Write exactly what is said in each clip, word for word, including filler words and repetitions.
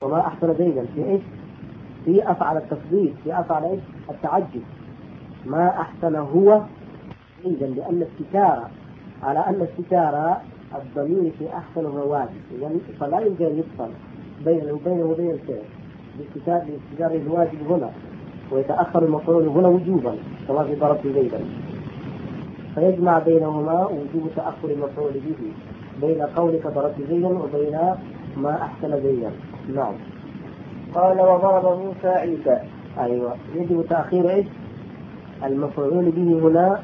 وما أحسن زيدا في إيش؟ في أفعل التفضيل، في أفعل إيش؟ التعجب. ما أحسن هو زيدا، لأن الستارة على أن الستارة الضمير في أحسن هو واجب، يعني فلا يمكن أن يفصل بينه وبينه وبين الفعل باستتار الواجب هنا، ويتأخر المفعول هنا وجوبا كما في ضربت زيدا، فيجمع بينهما وجوب تأخر المفعول به بين قولك ضربت زيدا وبين ما أحسن زيدا. نعم. قال وضرب موسى عيسى. أيوة، يجب تأخير إيش؟ المفعول به هنا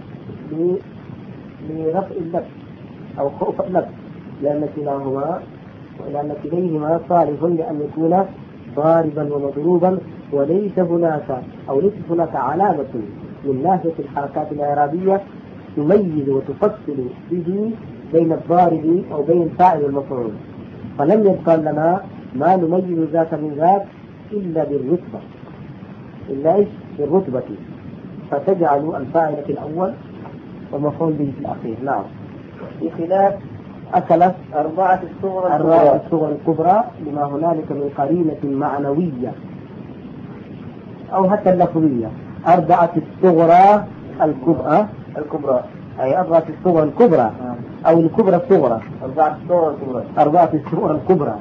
لرفع اللبس أو خوف اللبس، لأن كلاهما ولأن كليهما صالح لأن يكون ضاربا ومضروبا، وليس هناك أو ليس هناك علامة من ناحية الحركات الإعرابية تميز وتفصل به بين الضارب أو بين الفاعل والمفعول، فلم يبقى لنا ما نميز ذاك من ذاك إلا بالرتبة، إلا إيش؟ بالرتبة، فتجعل الفاعل في الأول والمفعول به في الأخير. نعم. بخلاف أكلت أربعة الصغرى الكبرى, الصغرى الكبرى لما هنالك من قرينة معنوية أو حتى اللفظية. أربعة الصغرى الكبرى الكبرى أي أربعة الصغرى الكبرى أو الكبرى الصغرى أربعة الصغرى الكبرى أربعة الصغرى الكبرى.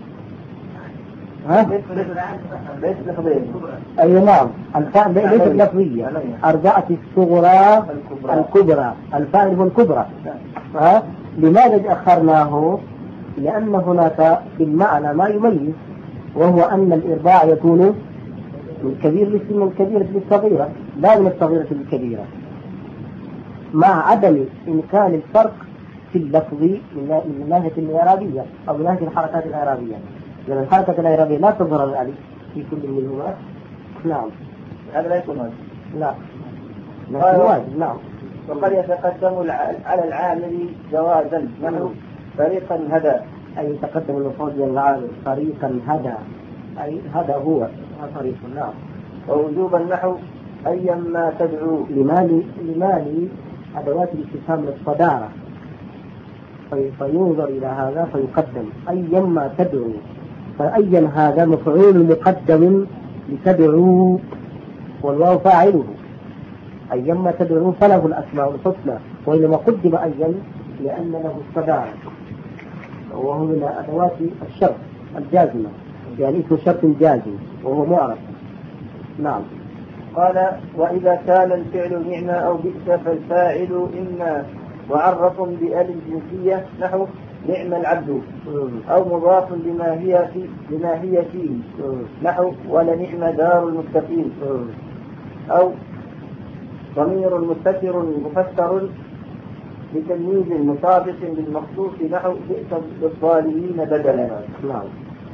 ها؟ ليس لفظية. أي نعم، الفاعل ليس لفظية. أربعة الصغرى الكبرى، الفاعل هو الكبرى. ها؟ لماذا أخرناه؟ لأن هناك في المعنى ما يميز، وهو أن الإرباع يكون من كبير للسن الكبيرة للصغيرة، لا من الصغيرة للكبيرة، مع عدم إمكان الفرق في اللفظ من ناحية الإعرابية أو من ناحية الحركات الإعرابية، لأن الحركة الإعرابية لا تظهر الألف في كل منهما. نعم. هذا لا يكون واجب. لا. لا واجب. نعم. وقد يتقدم على العامل جوازا، نحو طريقا هدى، أي يتقدم المفعول بالعامل طريقا هدى، أي هذا هو طريق. نعم. ووجوبا نحو أيما تدعو، لمالي لمالي أدوات الاستفهام للصدارة، فينظر إلى هذا فيقدم أيما تدعو، فأيا هذا مفعول مقدم لتدعو والواو فاعله، أيما تدعو فله الأسماء الحسنى، وإنما قدم أيا لأن له الصدارة، وهو من أدوات الشرط الجازمة، يعني اسم شرط جازم وهو معرف. نعم. قال وإذا كان الفعل نعمة أو بئس فالفاعل إما معرف بأل الجنسية، نحو نعم العبد، أو مضاف لما هي في لما هي فيه، نحو ولنعم دار المتقين، أو ضمير مستتر مفسر لتمييز مطابق بالمخصوص، نحو بئس للظالمين بدلا. نعم.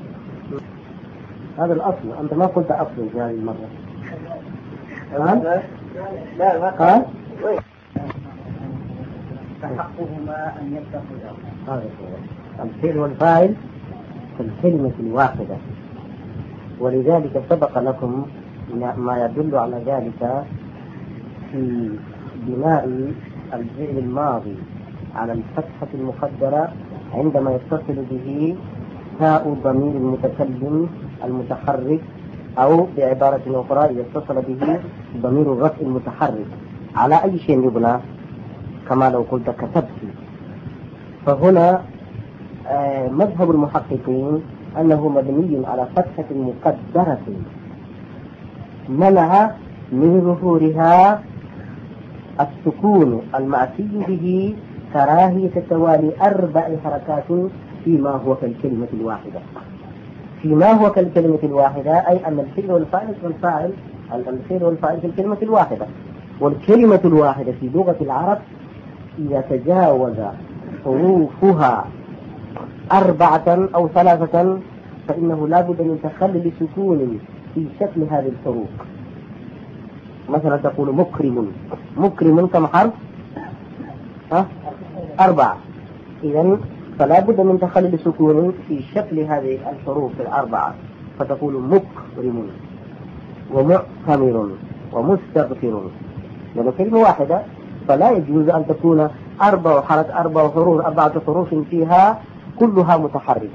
هذا الأصل، أنت ما قلت أصل في هذه المرة. لا لا ما قال فحقهما أن يتخذا. هذا هو الفعل والفاعل في الكلمة الواحدة، ولذلك سبق لكم ما يدل على ذلك في بناء الفعل الماضي على الفتحة المقدرة عندما يتصل به تاء ضمير المتكلم المتحرك، أو بعبارة أخرى إذا اتصل به ضمير الرفع المتحرك، على أي شيء يبنى؟ كما لو قلت كتبت. فهنا آه مذهب المحققين أنه مبني على فتحة مقدرة منع من ظهورها السكون المعتي به كراهية توالي أربع حركات فيما هو كالكلمة الواحدة. فيما هو كالكلمة الواحدة أي أن الفعل والفاعل والفاعل الفعل والفاعل في الكلمة الواحدة، والكلمة الواحدة في لغة العرب إذا تجاوز حروفها أربعة أو ثلاثة فإنه لا بد من تخلل سكون في شكل هذه الحروف. مثلا تقول مكرم، مكرم كم حرف؟ ها؟ أربعة. إذن فلا بد من تخلل سكون في شكل هذه الحروف الأربعة، فتقول مكرم ومعتمر ومستغفر، لأن كلمة واحدة، فلا يجوز أن تكون أربع حرف أربع حروف أربعة حروف فيها كلها متحركة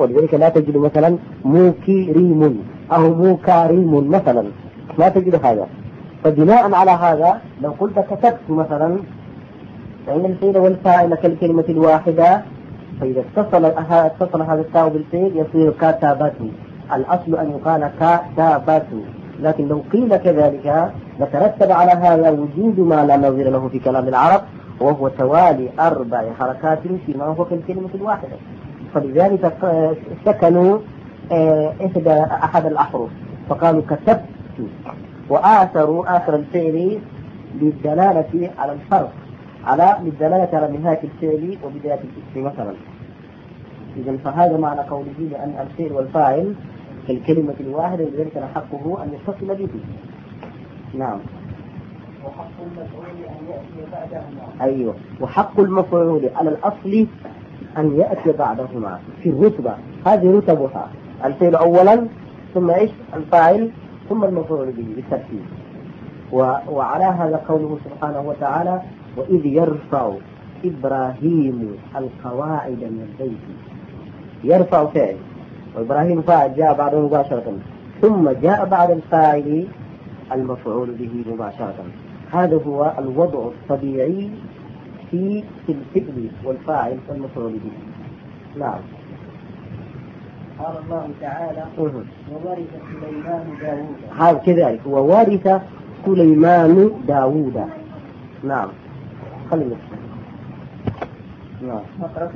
ولذلك لا تجد مثلا موكريم أو موكاريم مثلا، ما تجد هذا. فبناء على هذا لو قلت كتبت مثلا، فإن الفعل والفاعل كالكلمة الواحدة، فإذا اتصل اتصل هذا التاء بالفعل يصير كتابات. الأصل أن يقال كتابات، لكن لو قيل كذلك لترتب على هذا وجود ما لا نظير له في كلام العرب، وهو توالي أربع حركات فيما هو كالكلمة الواحدة. فلذلك سكنوا إحدى أحد الأحرف فقالوا كتبت، وآثروا آثر الفعل للدلالة على الفرق، على للدلالة على نهاية الفعل وبداية الاسم مثلا. إذا فهذا معنى قوله لأن الفعل والفاعل كالكلمة الواحدة، لذلك حقه أن يتصل به. نعم. وحق المفعول أن يأتي بعدهما. أيوه، وحق المفعول على الأصل أن يأتي بعدهما في الرتبة، هذه رتبها، الفعل أولا ثم إيش الفاعل ثم المفعول به بالترتيب. وعلى هذا قوله سبحانه وتعالى: وإذ يرفع إبراهيم القواعد من البيت. يرفع فعل وإبراهيم فاعل جاء بعده مباشرة، ثم جاء بعد الفاعل المفعول به مباشرة. هذا هو الوضع الطبيعي في الفعل والفاعل والمفعول به. نعم. قال الله تعالى: وورث سليمان داوود. هذا كذلك، وورث سليمان داوود. نعم. خلينا نعم. مقرأة.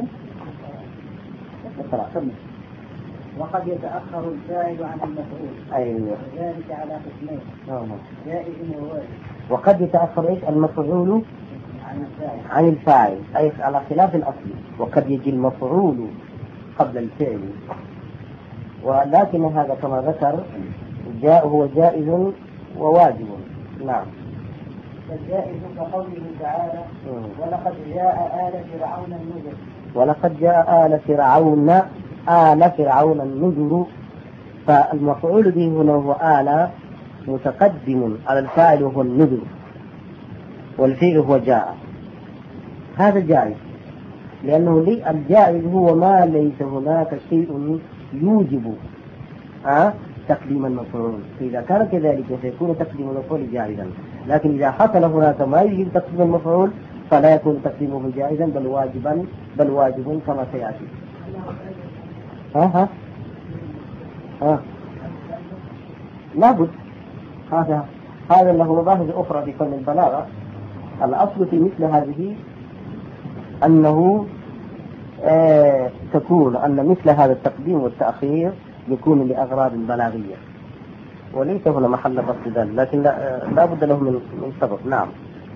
وقد يتأخر الفاعل عن المفعول. أيوه. وذلك على قسمين. نعم. جائز ووارث. وقد يتأخر إيش المفعول عن الفاعل. عن الفاعل، أي على خلاف الأصل. وقد يجي المفعول قبل الفعل، ولكن هذا كما ذكر جاء هو جائز وواجب. نعم. الجائز كقوله تعالى: ولقد جاء آل فرعون النذر. ولقد جاء آل فرعون آل فرعون النذر. فالمفعول به هنا هو آل متقدم على الفاعل وهو النذر، والفعل هو جاء. هذا جائز، لأنه لي الجائز هو ما ليس هناك شيء يوجب أه؟ تقديم المفعول. فإذا كان كذلك سيكون تقديم المفعول جائزا، لكن إذا حصل هناك ما يوجب تقديم المفعول فلا يكون تقديمه جائزا بل واجبا بل واجب كما سيأتي. ها ها ها لابد. هذا هذا له مباحث أخرى في فن البلاغة. الأصل في مثل هذه أنه آه تكون أن مثل هذا التقديم والتأخير يكون لأغراض بلاغية، وليس هنا محل بسط ذلك، لكن لا, لا بد له من من سبب. نعم.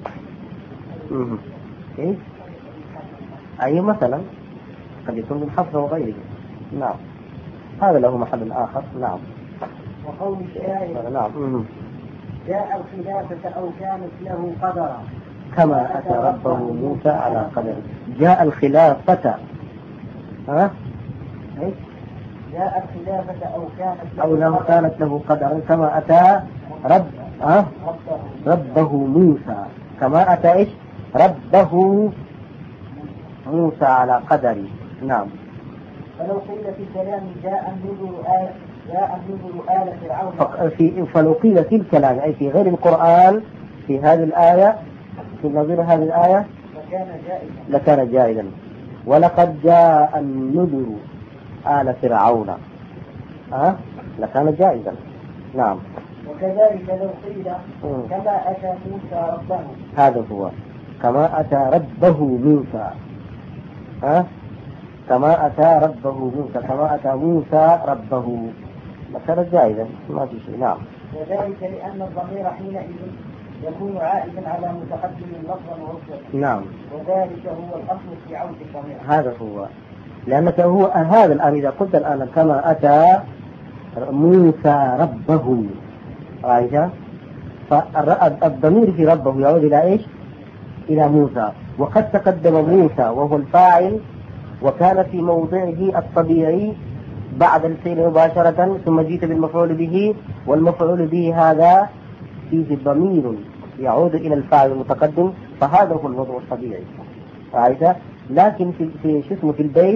إيه؟ أي مثلا قد يكون من حفظ وغيره. نعم. هذا له محل آخر. نعم. وقول الشاعر: نعم. جاء الخلافة أو كانت له قدرا كما أتى ربه موسى على قدر. جاء الخلافة ها؟ إيه؟ جاء الخلافة أو كانت له أو لو كانت له قدرا كما أتى رب ها؟ ربه موسى. كما أتى إيش؟ ربه موسى على قدر. نعم. فلو قيل في الكلام جاء النذر آل جاء النذر آل فرعون في فلو قيل في الكلام أي في غير القرآن في هذه الآية في نظير هذه الآية لكان جائزا لكان جائزا. ولقد جاء النذر آل فرعون أه؟ لكان جائزا. نعم. وكذلك لو قيل كما أتى موسى ربه. هذا هو كما أتى ربه موسى أه؟ كما أتى ربه موسى كما أتى موسى ربه لكان جائزا ما في شيء. نعم. وذلك لأن الضمير حينئذ يكون عائدا على متقدم لفظا ورتبة. نعم. وذلك هو الأصل في عود الضمير. هذا هو، لأنك هو هذا الآن إذا قلت الآن كما أتى موسى ربه عائشة، فالضمير في ربه يعود إلى إيش؟ إلى موسى، وقد تقدم موسى وهو الفاعل وكان في موضعه الطبيعي بعد الفعل مباشرة، ثم جيت بالمفعول به، والمفعول به هذا فيه ضمير يعود إلى الفاعل المتقدم، فهذا هو الوضع الطبيعي عائشة. لكن في في شو اسمه في البيت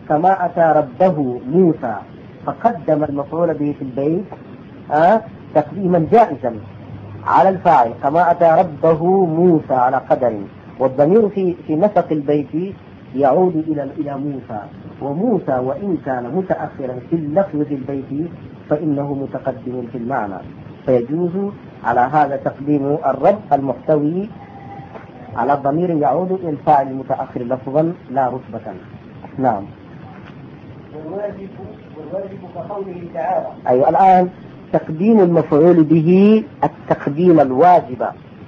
كما أتى ربه موسى فقدم المفعول به في البيت أه؟ تقديما جائزا على الفاعل، كما أتى ربه موسى على قدر، والضمير في في نسق البيت يعود إلى إلى موسى، وموسى وإن كان متأخرا في اللفظ في البيت فإنه متقدم في المعنى، فيجوز على هذا تقديم الرب المحتوي على الضمير يعود إلى الفاعل المتأخر لفظا لا رتبة. نعم. والواجب والواجب كقوله تعالى. أيوة، الآن تقديم المفعول به التقديم الواجب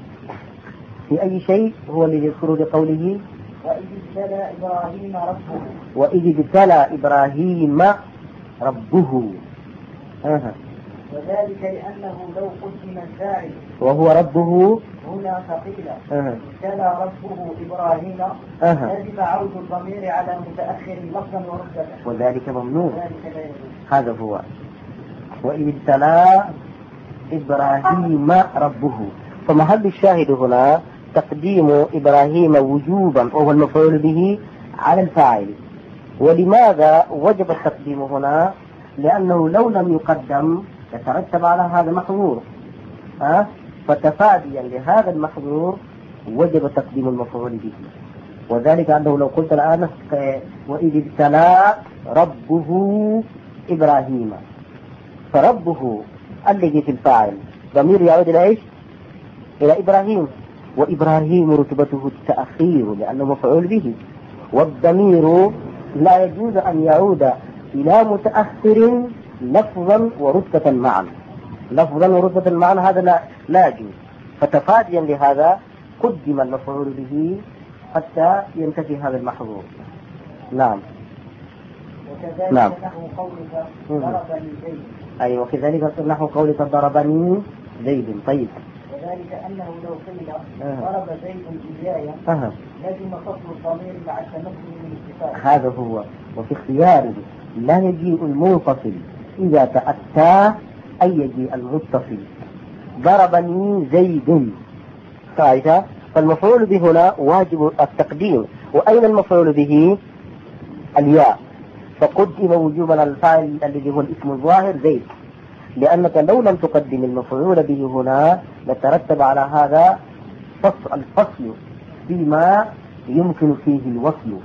في أي شيء هو الذي يذكر بقوله وإذ ابتلى إبراهيم ربه. وإذ ابتلى إبراهيم ربه. أه. وذلك لأنه لو قدم الفاعل وهو ربه هنا فقيل أه. ابتلى ربه إبراهيم أه. لازم عود الضمير على متأخر لفظا ورتبة، وذلك ممنوع. وذلك لا يجوز. هذا هو. وإذ ابتلى إبراهيم ربه، فمحل الشاهد هنا تقديم إبراهيم وجوبا وهو المفعول به على الفاعل. ولماذا وجب التقديم هنا؟ لأنه لو لم يقدم يترتب على هذا محظور، أه؟ فتفاديا لهذا المحظور وجب تقديم المفعول به. وذلك أنه لو قلت الآن وإذ ابتلى ربه إبراهيم، فربه الذي في الفاعل ضمير يعود إلى إيش؟ إلى إبراهيم، وإبراهيم رتبته التأخير لأنه مفعول به، والضمير لا يجوز أن يعود إلى متأخر لفظا ورتبة معا، لفظا ورتبة معا هذا لا, لا يجوز. فتفاديا لهذا قدم المفعول به حتى ينتفي هذا المحظور. نعم. وكذلك نعم. نحو قولك ضربني زيد. أي وكذلك نحو قولك ضربني زيد. طيب. وذلك أنه لو قيل أه. ضرب زيد إياي أه. لازم فصل الضمير مع التمكن من الاتصال. هذا هو. وفي اختياره لا يجيء المنفصل إذا تأتى أي يجيء المتصل. ضربني زيد قاعدة، فالمفعول به هنا واجب التقديم. وأين المفعول به؟ الياء، فقدم وجوبا الفاعل الذي هو الاسم الظاهر زيد، لأنك لو لم تقدم المفعول به هنا لترتب على هذا فصل الفصل فيما يمكن فيه الوصل.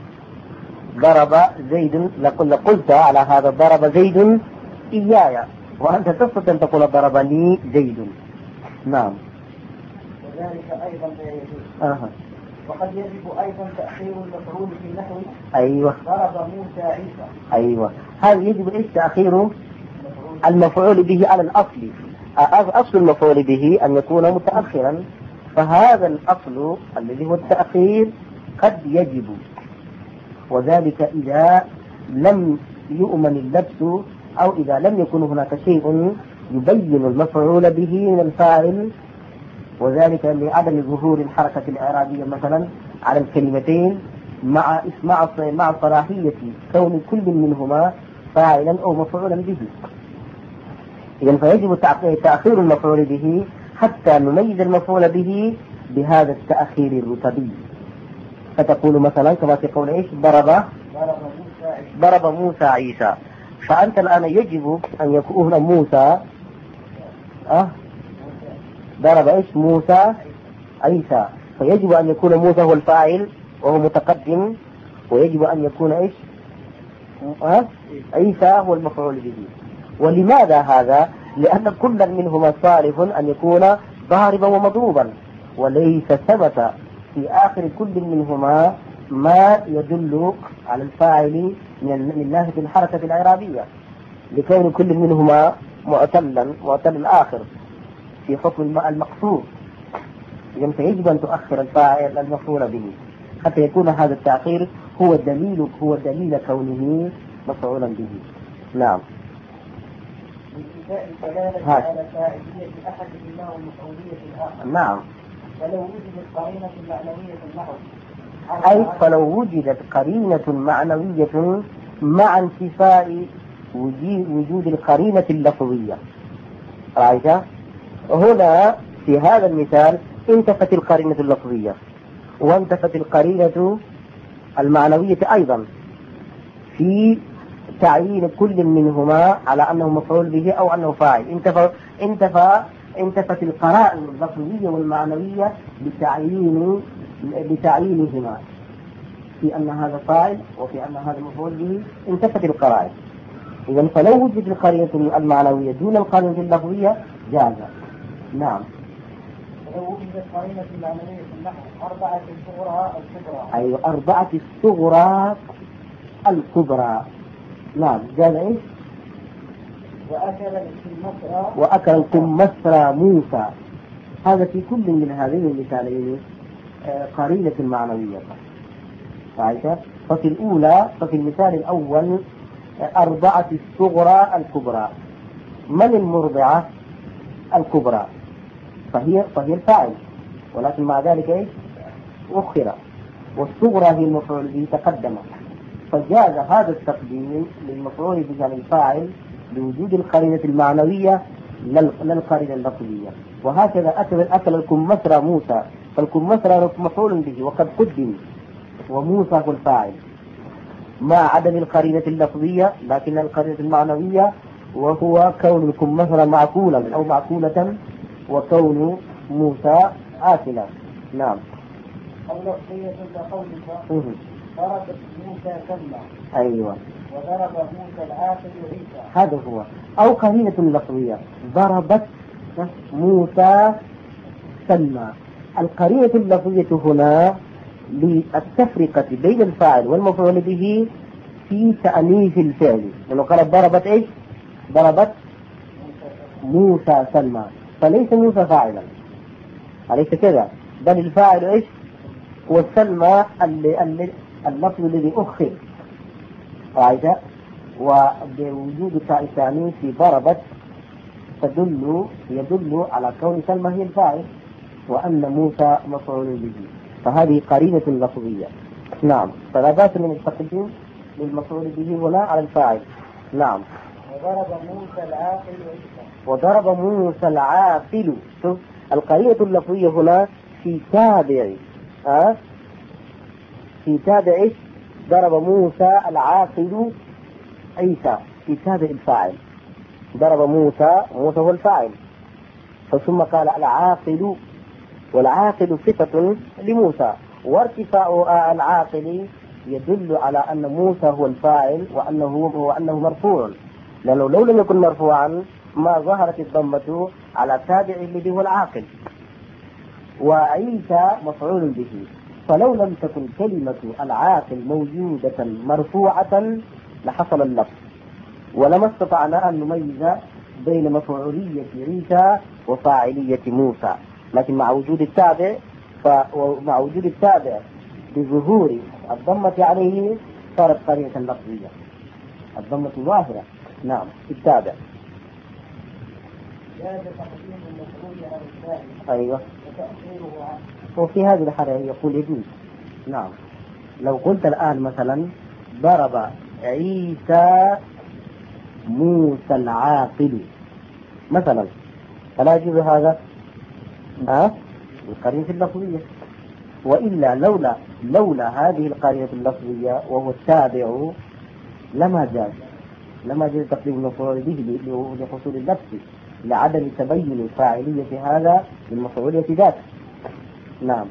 ضرب زيد لقلت على هذا ضرب زيد إياي، وأنت تستطيع أن تقول ضربني زيد. نعم. وذلك أيضا لا يجوز. أه. وقد يجب أيضا تأخير المفعول في النحو. أيوة. ضرب موسى عيسى. أيوة، هذا يجب إيش؟ تأخير المفعول به على الأصل. أصل المفعول به أن يكون متأخرا، فهذا الأصل الذي هو التأخير قد يجب، وذلك إذا لم يؤمن اللبس أو إذا لم يكن هناك شيء يبين المفعول به من الفاعل، وذلك لعدم ظهور الحركة الإعرابية مثلا على الكلمتين مع مع مع صلاحية كون كل منهما فاعلا أو مفعولا به. إذن فيجب تأخير المفعول به حتى نميز المفعول به بهذا التأخير الرتبي. فتقول مثلا كما في قول إيش؟ ضرب ضرب موسى عيسى، فأنت الآن يجب أن يكون موسى أه ضرب إيش؟ موسى عيسى، فيجب أن يكون موسى هو الفاعل وهو متقدم، ويجب أن يكون إيش؟ أه؟ عيسى هو المفعول به. ولماذا هذا؟ لأن كل منهما صالح أن يكون ضاربا ومضروبا، وليس ثبت في آخر كل منهما ما يدل على الفاعل من ناحية الحركة الإعرابية، لكون كل منهما معتلا معتل الآخر في حكم المقصود. إذن فيجب أن تؤخر الفاعل المفعول به حتى يكون هذا التأخير هو دليل هو دليل كونه مفعولا به. نعم. الدلالة على فاعلية أحدهما ومفعولية الآخر. نعم. فلو وجدت قرينة معنوية النحو، أي فلو وجدت قرينة معنوية مع انتفاء وجود القرينة اللفظية. رأيت؟ هنا في هذا المثال انتفت القرينة اللفظية وانتفت القرينة المعنوية أيضا، في تعيين كل منهما على أنه مفعول به أو أنه فاعل. انتفى انتفى انتفت القرائن اللفظية والمعنوية بتعيين بتعيينهما في أن هذا فاعل وفي أن هذا مفعول به، انتفت القرائن. إذا فلو وجدت القرينة المعنوية دون القرينة اللفظية جاز. نعم. ولو وجدت قرينة معنوية في النحو أربعة الصغرى الكبرى. أيوة أربعة الصغرى الكبرى. نعم جاز إيش؟ وأكل الكمثرى وأكل الكمثرى موسى. هذا في كل من هذين المثالين قرينة معنوية. عايشة. ففي الأولى ففي المثال الأول أربعة الصغرى الكبرى. من المرضعة الكبرى؟ فهي فهي الفاعل، ولكن مع ذلك إيش؟ أخر، والصغرى هي المفعول به تقدم، فجاز هذا التقديم للمفعول به عن الفاعل لوجود القرينة المعنوية للقرينة اللفظية. وهكذا أكل أكل الكمثرى موسى، فالكمثرى مفعول به وقد قدم وموسى هو الفاعل مع عدم القرينة اللفظية، لكن القرينة المعنوية وهو كون الكمثرى معقولا أو معقولة وكون موسى آكلا. نعم. أو لفظية كقولك ضربت موسى سلمى. أيوة. وضرب موسى العاقل عيسى. هذا هو. أو قرينة لفظية ضربت موسى سلمى. القرينة اللفظية هنا للتفرقة بين الفاعل والمفعول به في تأنيث الفعل، لأنه قال ضربت إيش؟ ضربت موسى سلمى، فليس موسى فاعلا، أليس كذا؟ بل الفاعل إيش؟ هو سلمى اللفظ الذي أخر. قاعدة. وبوجود تاء التأنيث في ضربت تدل يدل على كون سلمى هي الفاعل وأن موسى مفعول به، فهذه قرينة لفظية. نعم. فلا بأس من التقديم للمفعول به هنا على الفاعل. نعم. وضرب موسى العاقل عيسى. وضرب موسى العاقل. شوف القرينة اللفظية هنا في تابع ها في تابع ضرب موسى العاقل عيسى، في تابع الفاعل. ضرب موسى، موسى هو الفاعل، ثم قال العاقل، والعاقل صفة لموسى، وارتفاع العاقل يدل على أن موسى هو الفاعل وأنه وأنه مرفوع، لأنه لو لم يكن مرفوعا ما ظهرت الضمة على تابع الذي هو العاقل. وعيسى مفعول به، فلو لم تكن كلمة العاقل موجودة مرفوعة لحصل اللفظ، ولما استطعنا أن نميز بين مفعولية عيسى وفاعلية موسى، لكن مع وجود التابع ومع وجود التابع بظهور الضمة عليه صارت قرينة لفظية، الضمة ظاهرة. نعم في التابع. جاز تقديم المفعول على الفاعل. أيوة. وتأخيره عنه. وفي هذه الحالة يقول يجوز. نعم. لو قلت الآن مثلا ضرب عيسى موسى العاقل مثلا، فلا يجوز هذا ها القرينة اللفظية. وإلا لولا لولا هذه القرينة اللفظية وهو التابع لما جاز لما جاز تقديم المفعول به لحصول اللبس، لعدم تبين فاعلية هذا للمفعولية ذاته. نعم.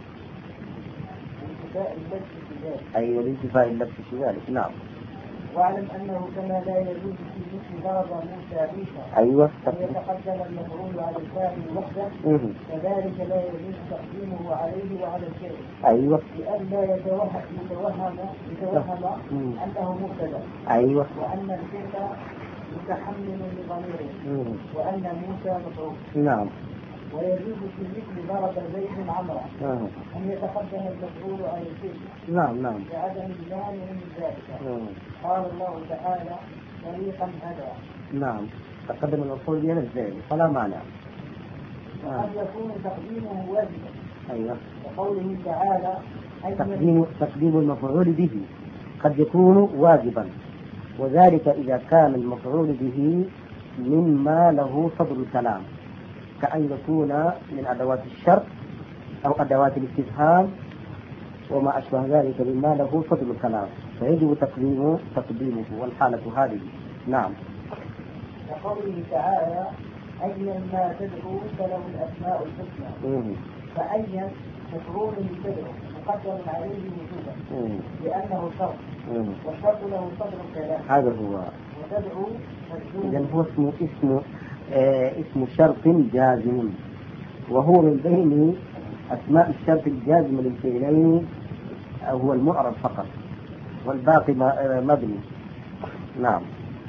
أيوة لانتفاء اللبس في ذلك. نعم. واعلم أنه كما لا يجوز في مثل ضرب موسى عيسى أيوة أن يتقدم المفعول على الفاعل وحده، كذلك لا يجوز تقديمه عليه وعلى الفعل. أيوة. لئلا يتوهم يتوهم يتوهم أنه مبتدأ. أيوة. وأن الفعل متحمل لضميره وأن موسى مفعول. نعم. ويجوز في مثل ضرب زيد عمرا آه. أن يتقدم المفعول على الفعل. نعم نعم. لعدم المانع من ذلك. آه. قال الله تعالى طريقا هدى. نعم. تقدم المفعول به الفعل فلا مانع. آه. قد يكون تقديمه واجبا. أيوة. وقوله تعالى تقديم تقديم المفعول به قد يكون واجبا، وذلك إذا كان المفعول به مما له صدر الكلام، كأن يكون من أدوات الشرط أو أدوات الاستفهام وما أشبه ذلك مما له صدر الكلام، فيجب تقديمه تقديمه والحالة هذه. نعم. وقوله تعالى أيا ما تدعو فله الأسماء الحسنى، فأيا مفعول بتدعو مقدر عليه وجوبا لأنه شرط، والشرط له صدر الكلام. هذا هو. وتدعو إذن هو اسمه اسمه آه اسم شرط جازم، وهو من بين أسماء الشرط الجازم للفعلين هو المعرب فقط، والباقي مبني. نعم.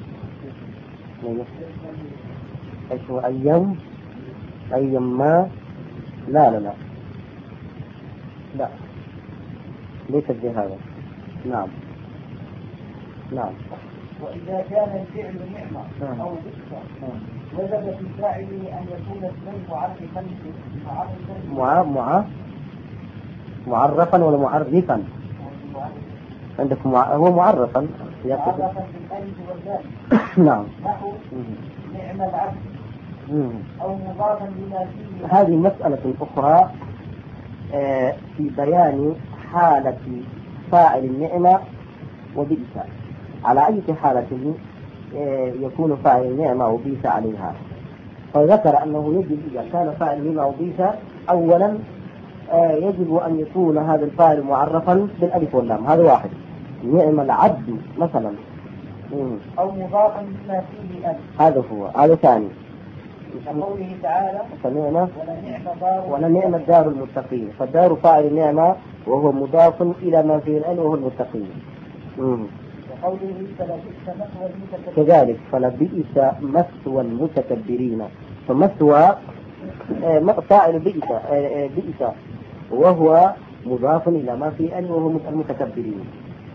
ايش هو أيام؟ أيام ما؟ لا لا لا لا ليس بهذا. نعم نعم. وإذا كان الفعل نعمة أو بئس وجب في فاعله أن يكون اسما معرفا معرفا مع... معرفا ولا معرفا؟ عندك مع... هو معرفا معرفا بالألف واللام. نعم. نحو نعم العبد أو مضافا لما فيه. هذه مسألة أخرى آه في بيان حالة فاعل النعمة وبئس، على أي حالة آه يكون فاعل النعمة وبئس عليها. فذكر أنه يجب إذا كان فاعل النعمة وبئس أولا آه يجب أن يكون هذا الفاعل معرفا بالألف واللام، هذا واحد. نعم العبد مثلا أو مضافا لما فيه ألف، هذا هو. هذا ثاني. كقوله تعالى فنعمة ولنعم ولنعم الدار المتقين، فالدار فاعل النعمة وهو مضاف إلى ما فيه الألف وهو المتقين. وقوله فلبئس مثوى المتكبرين، كذلك فلبئس مثوى المتكبرين، فمثوى فاعل بئس بئس وهو مضاف إلى ما فيه الألف وهو المتكبرين.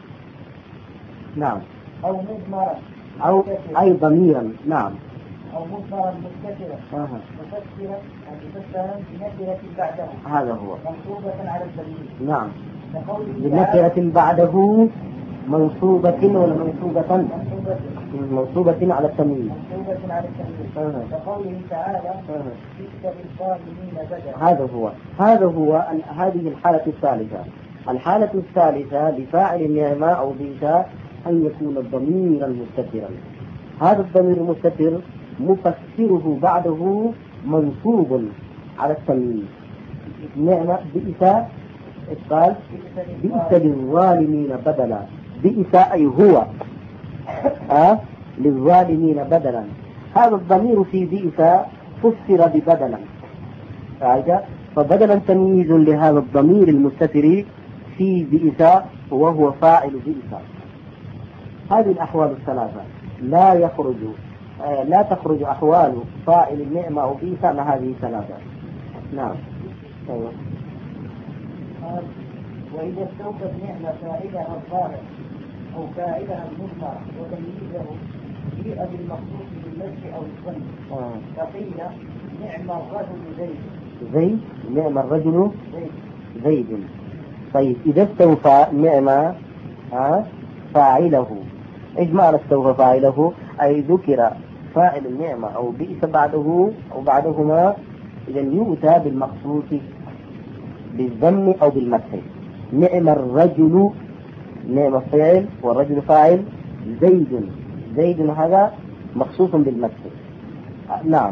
نعم. أو مضمرا أو أي ضميرا. نعم. أو مضمرا مستترا آه. مفسرا مفسرا بنكرة بعده، هذا هو. منصوبة على التمييز. نعم. بنكرة بعده منصوبة ولا منصوبة؟ منصوبة على التمييز. منصوبة على التمييز. آه. كقوله تعالى بئس بالظالمين بدلا. هذا هو. هذا هو هذه الحالة الثالثة. الحالة الثالثة لفاعل النعمة أو بئس أن يكون الضمير المستترا. هذا الضمير المستتر مفسره بعده منصوب على التمييز. نعمة بئس قال بئس للظالمين بدلا، بئس أي هو أه؟ للظالمين بدلا. هذا الضمير في بئس فسر ببدلا، فبدلا تمييز لهذا الضمير المستتر في بئس وهو فاعل بئس. هذه الأحوال الثلاثة لا يخرج آه لا تخرج أحوال فاعل النعمة أو بئس مع هذه الثلاثة. نعم. أيوة. وإذا استوفت نعمة فاعلها الظاهر أو فاعلها المضمر وتمييزه جيء بالمخصوص بالمسح أو الظن. فقيل نعم الرجل زيد. زيد نعم الرجل زيد. زيد. طيب إذا استوفى نعمة آه فاعله، إيش معنى استوفى فاعله؟ أي ذكر فاعل النعمة أو بئس بعده أو بعدهما، إذا يؤتى بالمقصود بالذم أو بالمسح. نعم الرجل نعم الفاعل والرجل فاعل، زيد زيد هذا مخصوص بالمسح. نعم.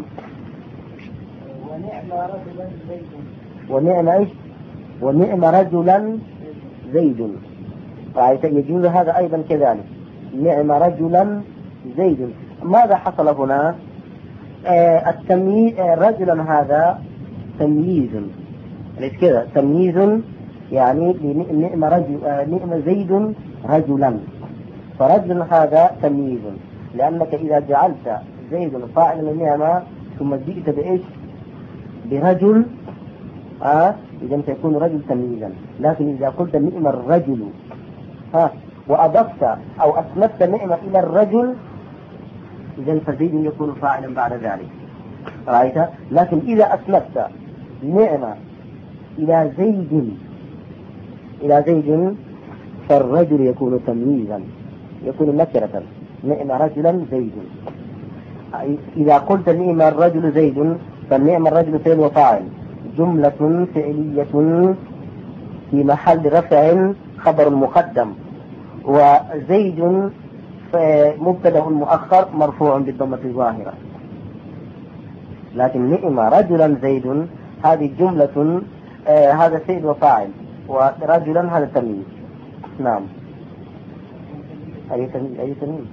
ونعم رجلا زيد. ونعم إيش؟ ونعم رجلا زيد. يجوز هذا أيضا كذلك. نعم رجلا زيد. ماذا حصل هنا؟ آه التمييز آه رجلا هذا تمييز، ليس كذا تمييز يعني نعم رجل آه نعم زيد رجلا، فرجل هذا تمييز، لأنك إذا جعلت زيد فاعل النعمة ثم جئت بإيش؟ برجل آه إذا سيكون رجل تمييزا. لكن إذا قلت نعم الرجل ها وأضفت أو أسندت نعمة إلى الرجل إذا فزيد يكون فاعلا بعد ذلك. رأيت؟ لكن إذا أسندت نعمة إلى زيد إلى زيد فالرجل يكون تمييزا، يكون نكرة. نعم رجلا زيد. إذا قلت نعم الرجل زيد فالنعم الرجل فعل وفاعل، جملة فعلية في محل رفع خبر مقدم، وزيد مبتدأ مؤخر مرفوع بالضمة الظاهرة. لكن نعم رجلا زيد هذه جملة، آه هذا سيد وفاعل، ورجلا هذا تمييز. نعم. أي تمييز؟ أي تمييز؟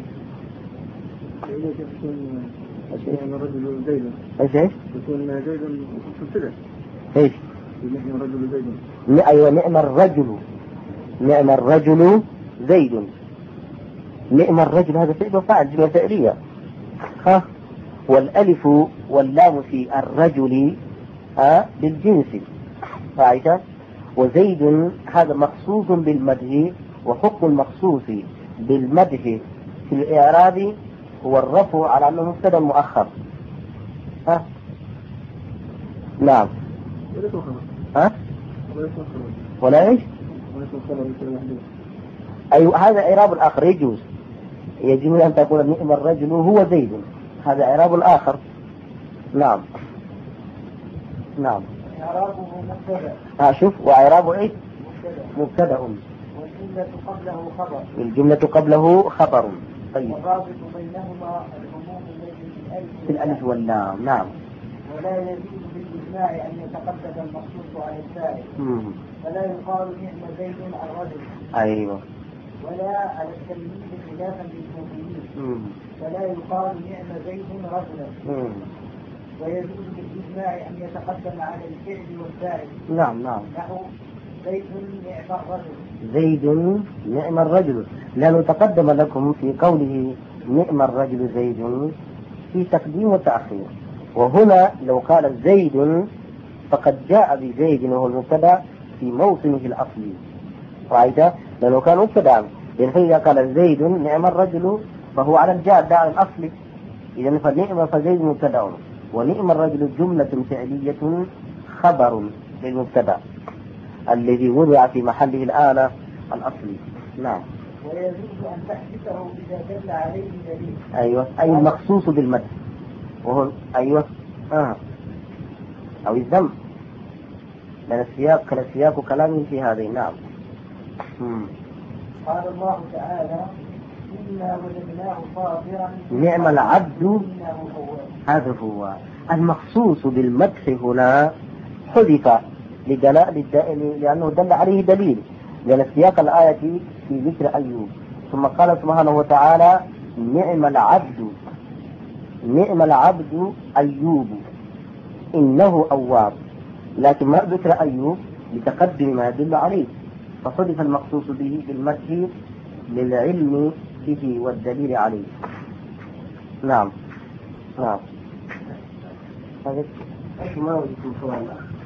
يكون رجل زيد. ايش ايش؟ يكون زيد مبتدأ. ايش؟ نعم رجل زيد. أيوة نعم الرجل، نعم الرجل زيد. نعم الرجل هذا فعل وفاعل جملة فعلية. ها، والألف واللام في الرجل ها بالجنس رايته. وزيد هذا مخصوص بالمدح، وحكم المخصوص بالمدح في الإعراب هو الرفع على أنه مبتدأ مؤخر. ها نعم. ها ولا ايش؟ أيوة هذا إعراب الآخر يجوز، يجوز أن تقول نعم الرجل هو زيد، هذا إعراب الآخر. نعم نعم. إعرابه مبتدأ. ها شوف، وإعرابه إيش؟ مبتدأ. والجملة قبله خبر. الجملة قبله خبر. طيب. والرابط بينهما العموم الذي في الألف واللام. نعم. ولا يجوز بالإجماع أن يتقدم المخصوص على الفاعل. فلا يقال نعم زيد الرجل. أيوه. ولا على التلميذ خلافا للمؤمنين. فلا يقال نعم زيد رجلا. ويجوز بالإجماع أن يتقدم على الفعل والفاعل. نعم نعم. نحو زيد نعم الرجل. زيد نعم الرجل، لأنه تقدم لكم في قوله نعم الرجل زيد في تقديم وتأخير. وهنا لو قال زيد فقد جاء بزيد وهو المبتدأ في موطنه الأصلي. رأيت؟ لأنه كان مبتدأ، لأن فإذا قال زيد نعم الرجل فهو على الجاء على الأصل. إذا فنعم فزيد مبتدأ، ونعم الرجل جملة فعلية خبر للمبتدأ الذي وضع في محله الآلة الأصلي. نعم. ويجوز أن تحدثه إذا دل عليه دليل. أيوة، أي المخصوص بالمدح وهو أيوة آه. أو الذم، لأن السياق كان السياق كلامه في هذه. نعم. مم. قال الله تعالى إنا وجدناه صابرا نعم العبد. هذا هو المخصوص بالمدح هنا، حذف لأنه دل عليه دليل، لأن سياق الآية في ذكر أيوب. ثم قال سبحانه وتعالى نعم العبد، نعم العبد أيوب إنه أواب، لكن ما ذكر أيوب لتقدم ما يدل عليه، فحذف المخصوص به بالمدح للعلم به والدليل عليه. نعم نعم. هذا ما وجدتم سؤال.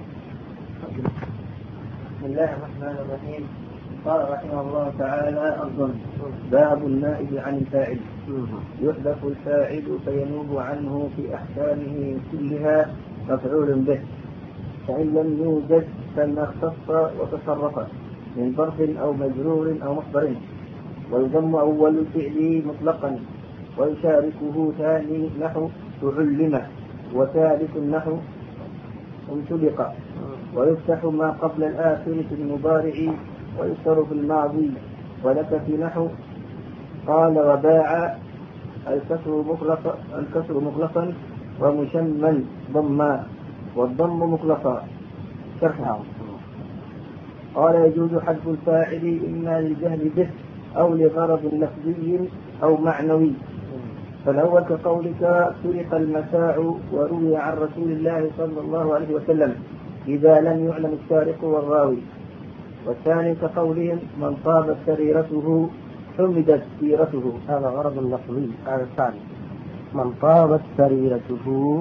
بسم الله الرحمن الرحيم. قال رحمه الله تعالى الظن. باب النائب عن الفاعل. يحذف الفاعل فينوب عنه في أحكامه كلها مفعول به، فإن لم يوجد فما اختص وتصرف من ظرف أو مجرور أو مصدر. والضم أول الفعل مطلقا، ويشاركه ثاني نحو تعلم، وثالث نحو انطلق. ويفتح ما قبل الآخر في المضارع، ويكسر في الماضي. ولك في نحو قال وباع الكسر مخلصا الكسر مخلصا ومشمل ضما، والضم مخلصا شرحا. قال يجوز حذف الفاعل إما للجهل به أو لغرض لفظي أو معنوي. فالأول كقولك سرق المتاع وروي عن رسول الله صلى الله عليه وسلم إذا لم يعلم السارق والراوي. والثاني كقولهم من طابت سريرته حمدت سيرته، هذا غرض لفظي. هذا الثاني من طابت سريرته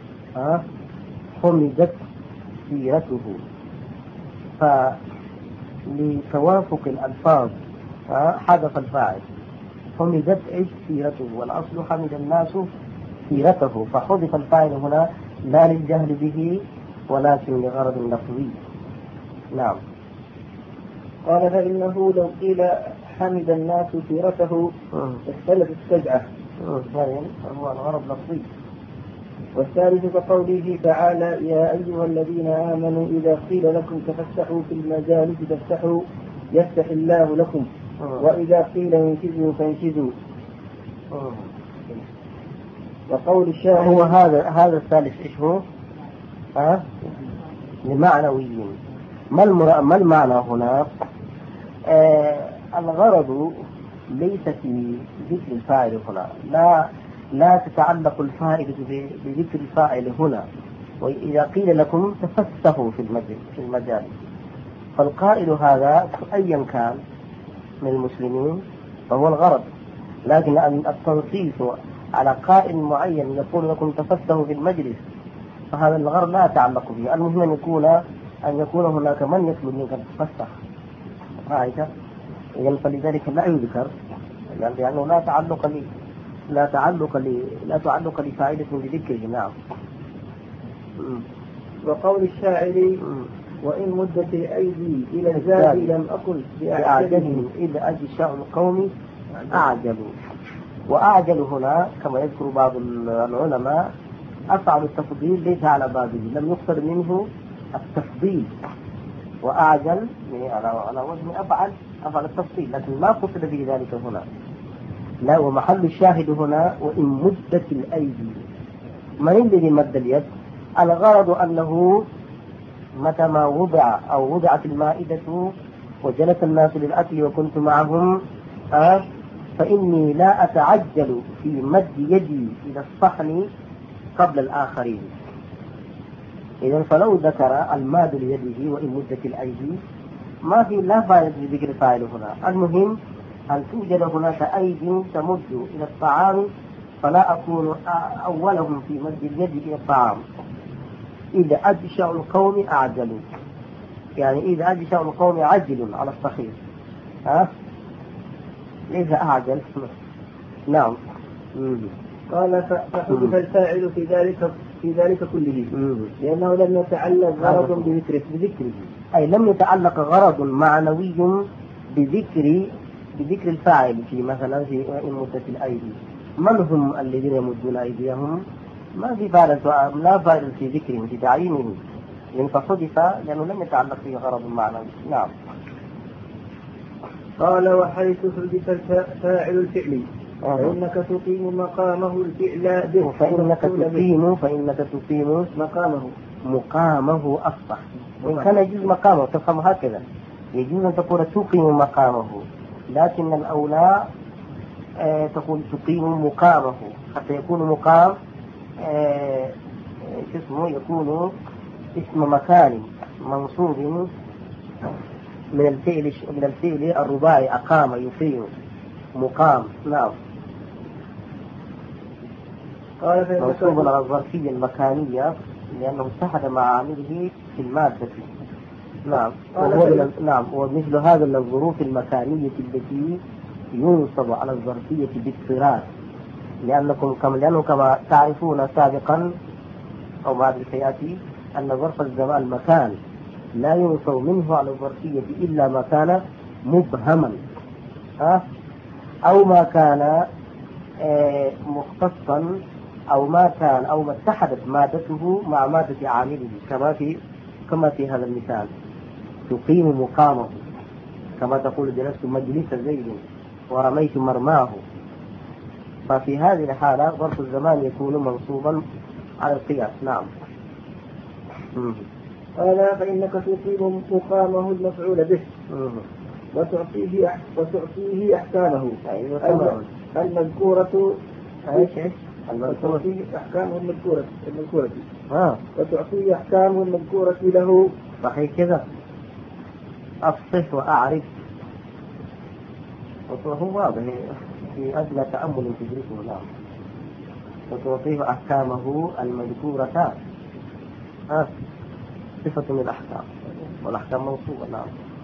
حمدت سيرته، فلتوافق الألفاظ حذف الفاعل. حمدت ايش سيرته، والأصل حمد الناس سيرته، فحذف الفاعل هنا لا للجهل به ولكن لغرض لفظي. نعم. قال فإنه لو قيل حمد الناس سيرته اختلف السجعة، هو الغرض لفظي. والثالث كقوله تعالى يا أيها الذين آمنوا إذا قيل لكم تفسحوا في المجالس تفسحوا يفتح الله لكم، وإذا قيل انشزوا فانشزوا. وقول الشاعر هو هذا هذا الثالث إيش هو؟ ها؟ لمعنويين. ما المرا... ما المعنى هنا؟ آه الغرض ليس في ذكر الفاعل هنا، لا لا تتعلق الفائدة بذكر الفاعل هنا. وإذا قيل لكم تفسحوا في المجال في المجال فالقائل هذا أيا كان من المسلمين فهو الغرض، لكن التنصيص على قائل معين يقول لكم تفسحوا في المجلس فهذا الغرض لا يتعلق به. المهم أن يكون أن يكون هناك من يطلب منك أن تفسح، رأيت؟ إذن فلذلك لا يذكر لأنه لا تعلق لي لا تعلق لي لا تعلق لفائدة بذكره. نعم. وقول الشاعر وإن مدت أيدي إلى الزاد لم أقل بأعجلهم إذا أجشاء القوم أعجلوا. وأعجل هنا كما يذكر بعض العلماء أفعل التفضيل ليس على بابه، لم يقصد منه التفضيل، وأعجل على وزن أفعل أفعل التفضيل، لكن ما قصد به ذلك هنا. لا، ومحل الشاهد هنا وإن مدت الأيدي. من الذي مد اليد؟ الغرض أنه متى ما وضع أو وضعت المائدة وجلس الناس للأكل وكنت معهم أه فإني لا أتعجل في مد يدي إلى الصحن قبل الآخرين. إذن فلو ذكر الماد ليده وإن مدت الأيدي ما في لا فائدة بذكر فاعل هنا. المهم أن توجد هناك أيدي تمد إلى الطعام فلا أكون أولهم في مد اليد إلى الطعام. إذا أجشأ القوم أعجلوا، يعني إذا أجشأ القوم عجل على الصحيح، ها ليس أعجل. نعم. قال فحدث الفاعل في ذلك في ذلك كله لأنه لم يتعلق غرض بذكره بذكره أي لم يتعلق غرض معنوي بذكر بذكر الفاعل في مثلا في مدة الأيدي. من هم الذين يمدون أيديهم؟ ما في فائدة، لا فائدة في ذكرهم في تعيينهم، لأن فحدث لأنه لم يتعلق فيه غرض معنوي. نعم. قال وحيث حدث فاعل الفعل فإنك تقيم مقامه الفعل به. فإنك تقيم فإنك تقيم مقامه مقامه أصح. وإن كان يجوز مقامه تفهم هكذا، يجوز أن تقول تقيم مقامه، لكن الأولى آه تقول تقيم مقامه حتى يكون مقام آه اسمه يكون اسم مكان منصوب من الفعل من الفعل الرباعي أقام يقيم مقام. نعم. قال منصوب على الظرفية المكانية لأنه اتحد مع عامله في المادة. نعم. وهو نعم ومثل هذا من الظروف المكانية التي ينصب على الظرفية باضطرار، لأنكم كما لأنه كما تعرفون سابقا أو بعد سيأتي أن ظرف الزمان مكان لا ينصب منه على الظرفية إلا ما كان مبهما ها أو ما كان آه مختصا أو ما كان أو ما اتحدت مادته مع مادة عامله، كما في كما في هذا المثال تقيم مقامه، كما تقول جلست مجلس زيد ورميت مرماه. ففي هذه الحالة ظرف الزمان يكون منصوبا على القياس. نعم. قال فإنك تقيم مقامه المفعول به وتعطيه وتعطيه أحكامه المذكورة ايش ايش وتعطيه أحكامه المذكورة المذكورة ها وتعطيه أحكامه المذكورة له. صحيح كذا. أفصح وأعرف وهو واضح في أدنى تأمل تدركه. نعم. وتعطيه أحكامه المذكورة ها صفة من الأحكام والأحكام موصوفة. نعم.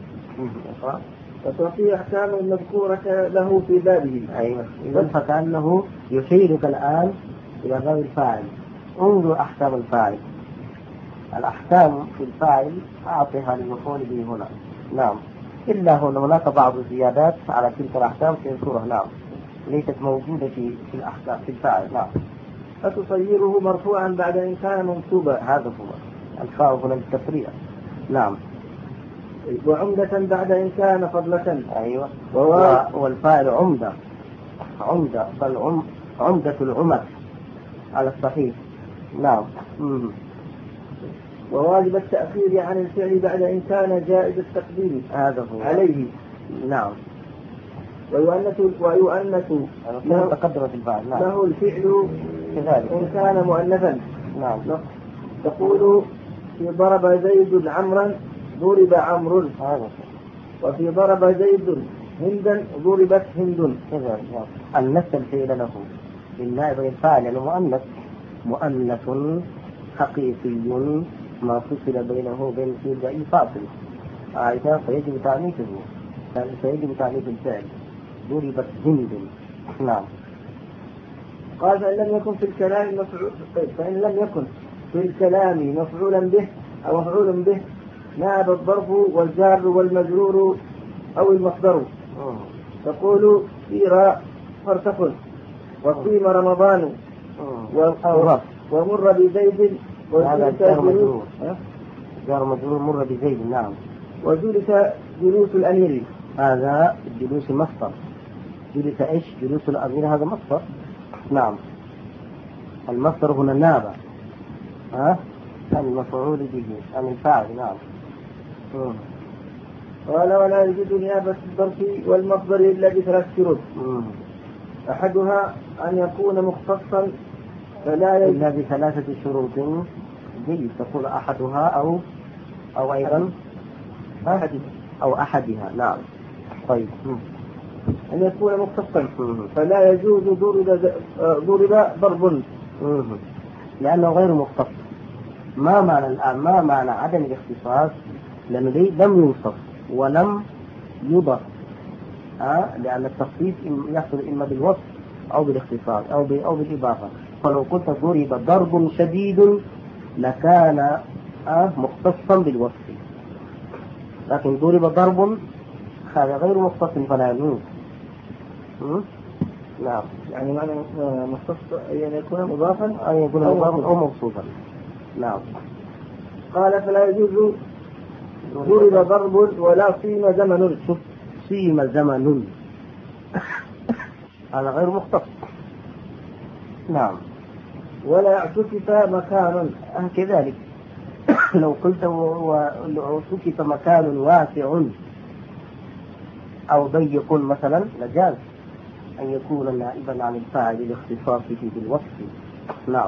وتعطيه أحكامه المذكورة له في بابه. أيوة. إذن فكأنه يشيرك الآن إلى باب الفاعل. انظر أحكام الفاعل، الأحكام في الفاعل أعطيها للمفعول به هنا. نعم. إلا هناك بعض الزيادات على تلك الأحكام سيذكرها. نعم. ليست موجودة في في الأحكام في الفاعل. نعم. فتصيره مرفوعا بعد إن كان منصوبا. هذا هو الفاء هنا للتفريع. نعم. وعمدة بعد إن كان فضلة. أيوة. وهو والفاعل عمدة عمدة بل عم عمدة العمد على الصحيح. نعم. مم. وواجب التأخير عن الفعل بعد إن كان جائز التقديم هذا هو عليه. نعم. ويؤنث ويؤنث له تقدم في الفعل. نعم. له الفعل كذلك إن كان مؤنثا. نعم. تقول في ضرب زيد عمرا ضرب عمرو. هذا. وفي ضرب زيد هندا ضربت هند. كذلك. أنث الفعل له للنائب الفاعل يعني مؤنث مؤنث حقيقي ما فصل بينه وبين الفعل أي فاصل عائشة فيجب تعنيفه فيجب تعنيف الفعل ضربت هند. نعم. قال فإن لم يكن في الكلام مفعول فإن لم يكن في الكلام مفعولا به أو مفعول به ناب الضرب والجار والمجرور أو المصدر. تقول سير فارتقل وصيم رمضان ومر بزيد هذا جار مجرور جار مجرور مر بزيد. نعم. وجلس جلوس الأمير هذا جلوس مصدر. جلس إيش جلوس الأمير هذا مصدر. نعم. المصدر هنا نابة ها المفعول به عن الفاعل. نعم. قال ولا يوجد نيابة الظرف والمصدر إلا بثلاث شروط. أحدها أن يكون مختصا فلا إلا بثلاثة شروط. جيد تقول أحدها أو أو أيضا أحدها أو أحدها. نعم. طيب. أن يكون مختصا فلا يجوز ضرب ضرب ضرب لأنه غير مختص. ما معنى الآن ما معنى عدم الاختصاص؟ لأنه لم يوصف ولم يضف. أه؟ لأن التخصيص يحصل إما بالوصف أو بالاختصاص أو أو بالإضافة. فلو قلت ضرب ضرب شديد لكان أه مختصا بالوصف لكن ضرب ضرب هذا غير مختص فلا يجوز. نعم. يعني معنى مختص أن يكون مضافا أن يكون مضافا أو موصوفا. نعم. قال فلا يجوز ضرب ضرب ولا صيم زمن. شوف صيم زمن هذا غير مختص. نعم. ولا اعتكف مكان أه كذلك. لو قلت واعتكف مكان واسع أو ضيق مثلا لجاز أن يكون نائبا عن الفاعل لاختصاصه بالوصف. نعم.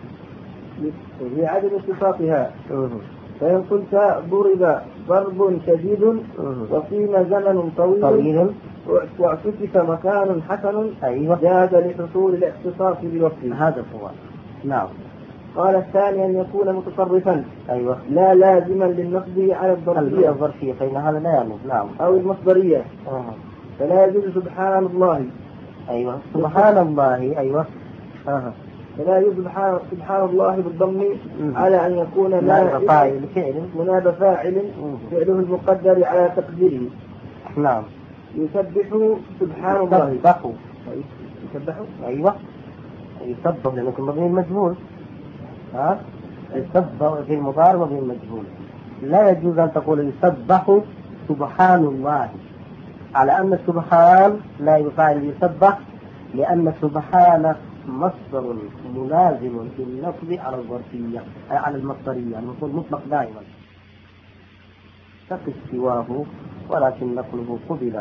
لعدم اختصاصها. فإن قلت ضرب ضرب شديد وصيم زمن طويل, طويل. واعتكف مكان حسن. أيوة. جاز لحصول الاختصاص بالوصف. هذا هو. نعم. قال الثاني أن يكون متصرفا. أيوة. لا لازما للنصب على الظرفية الظرفية فإن هذا لا يعني. نعم. أو المصدرية. آه. فلا يجوز سبحان الله. أيوة. سبحان الله. أيوة. آه. فلا يجوز سبحان, سبحان الله بالضم على أن يكون مناب فاعل فعل مناب فاعل فعله المقدر على تقديره. نعم. يسبح سبحان الله. يسبح. يسبح. أيوة. يسبح لأنه مبني المجهول. ها يسبح في المضارع مبني المجهول. لا يجوز أن تقول يسبح سبحان الله على أن سبحان لا يفعل يسبح لأن سبحان مصدر ملازم للنصب على الظرفية على المصدرية المفروض مطلق دائما تقف سواه ولكن نقله قبل.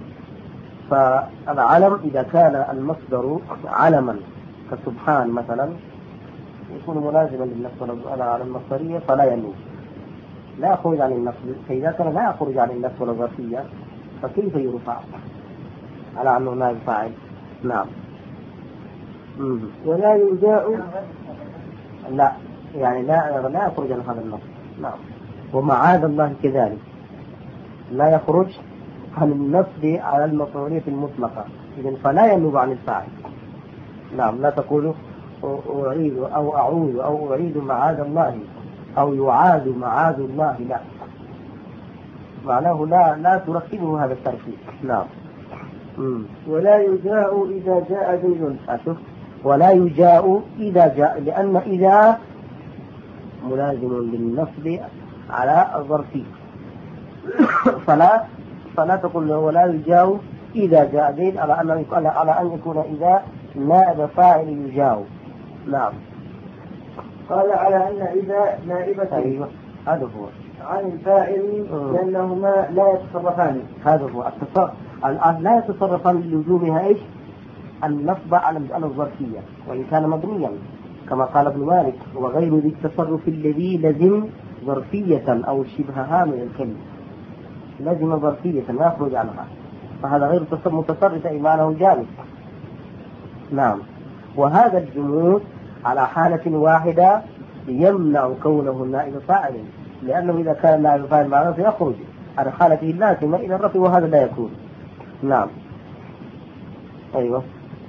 فالعلم إذا كان المصدر علما كسبحان مثلا يكون ملازما للنصب على المصدرية فلا ينوب لا يخرج عن النصب. فإذا كان لا يخرج عن النصب ولا الظرفية فكيف يرفع على أنه نائب فاعل؟ نعم. ولا يجاء لا يعني لا لا يخرج عن هذا النص. نعم. ومعاذ الله كذلك لا يخرج عن النصب على المفعولية المطلقة إذن فلا ينوب عن الفاعل. نعم. لا تقول أعيد أو أعود أو أعيد معاذ الله أو يعاد معاذ الله. لا معناه لا لا تركبه هذا التركيب. نعم. مم. ولا يجاء إذا جاء زيد. أشوف ولا يجاء إذا جاء لأن إذا ملازم للنصب على الظرفية فلا فلا تقول له ولا يجاو إذا جاء زيد على أن على أن يكون إذا نائب فاعل يجاو. نعم. قال على أن إذا نائبة أيوة هذا هو عن الفاعل لأنهما لا يتصرفان. هذا هو التصرف الآن لا يتصرفان لزومها إيش؟ النصب على الظرفية وإن كان مبنيا كما قال ابن مالك وغير ذي التصرف الذي لزم ظرفية أو شبهها من الكلمة. لازم ظرفية لا يخرج عنها فهذا غير متصرف أي معناه جامد. نعم. وهذا الجمود على حالة واحدة يمنع كونه النائب فاعل لأنه إذا كان النائب فاعل معناه سيخرج على حالته اللازمة إلى الرفع وهذا لا يكون. نعم. أيوة.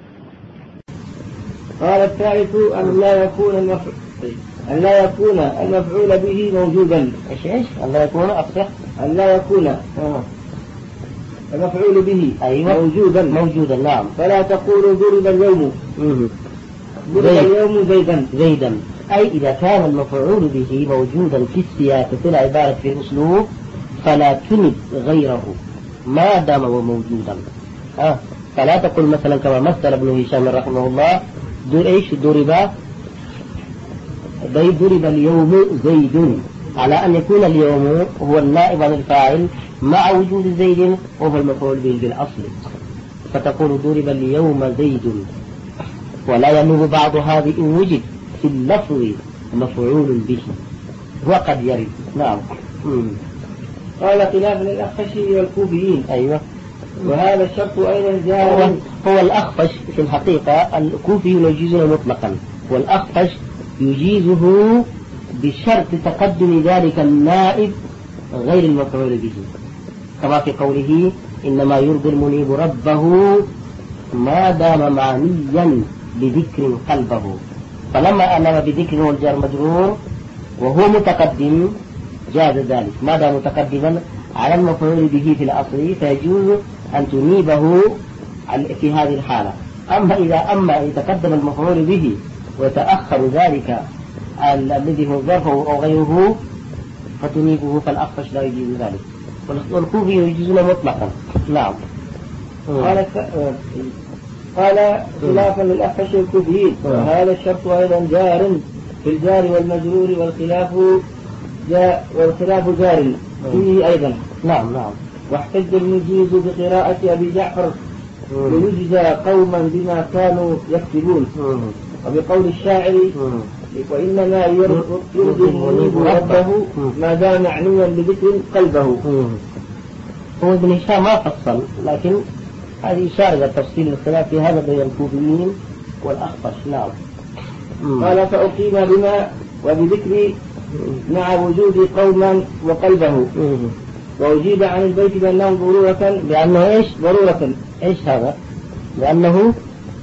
قال الثالث أن لا يكون المفعول أن لا يكون المفعول به موجودا. إيش إيش؟ أن لا يكون أصح. أن لا يكون آه. المفعول به أيوة. موجودا موجودا. نعم. فلا تقولوا ضرب اليوم ضرب اليوم زيدا زيدا أي إذا كان المفعول به موجودا في السياق في العبارة في الأسلوب فلا تنب غيره ما دام هو موجودا. آه. فلا تقول مثلا كما مثل ابن هشام رحمه الله دور إيش ضرب ضرب اليوم زيد على أن يكون اليوم هو النائب عن الفاعل مع وجود زيد وهو المفعول به بالأصل فتقول ضرب اليوم زيد ولا ينوب بعض هذه إن وجد في اللفظ مفعول به وقد يرد. نعم. قال خلاف للأخفشي والكوفيين. أيوة. وهذا الشرط أيضا جاء هو, هو الأخفش في الحقيقة الكوفي يجيزه مطلقا والأخفش يجيزه بشرط تقدم ذلك النائب غير المفعول به كما في قوله إنما يرضي المنيب ربه ما دام معنيا بذكر قلبه فلما أنما بذكر والجار مجرور وهو متقدم جاز ذلك ما دام متقدما على المفعول به في الأصل فيجوز أن تنيبه في هذه الحالة. أما إذا أما يتقدم المفعول به وتأخر ذلك الذي هو ظرفه أو غيره فتنيبه فالأخفش لا يجوز ذلك والكوفي يجوزون مطلقا. نعم. قال قال خلافا للأخفش والكوفيين وهذا الشرط أيضا جار في الجار والمجرور والخلاف جاء والخلاف جار فيه أيضا. نعم. نعم. واحتج المجيز بقراءة أبي جعفر ليجزى قوما بما كانوا يكتبون وبقول الشاعر وإنما يرضي المنيب ربه ما دام معنيا بذكر قلبه. هو ابن هشام ما فصل لكن هذه إشارة إلى تفصيل الخلاف في هذا بين الكوفيين والأخفش. نعم. قال فأقيم بما وبذكر مع وجود قوما وقلبه وأجيب عن البيت بأنه ضرورة بأنه إيش ضرورة إيش هذا لأنه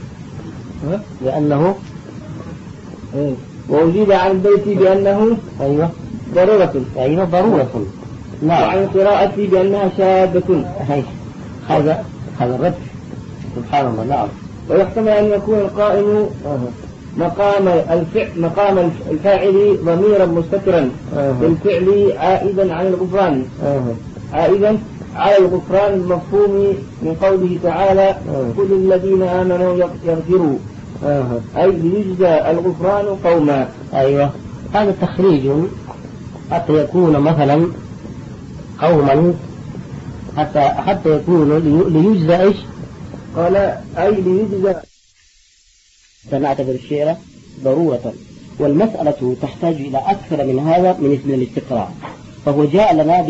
لأنه إيه؟ وأجيب عن البيت بأنه أيوة ضرورة أيوة ضرورة. نعم. وعن قراءتي بأنها شاذة. هذا هذا الرد سبحان الله. نعم. ويحتمل أن يكون القائم مقام الفعل مقام الفاعل ضميرا مستترا بالفعل عائدا عن الغفران عائدا على الغفران المفهوم من قوله تعالى كل الذين آمنوا يغفروا أي ليجزى الغفران قوما. أيوة. هذا تخريج حتى يكون مثلا قوما حتى حتى يكون ليجزى إيش قال أي ليجزى سنعتبر الشعر ضرورة والمسألة تحتاج إلى أكثر من هذا من اسم الاستقراء فهو جاء لنا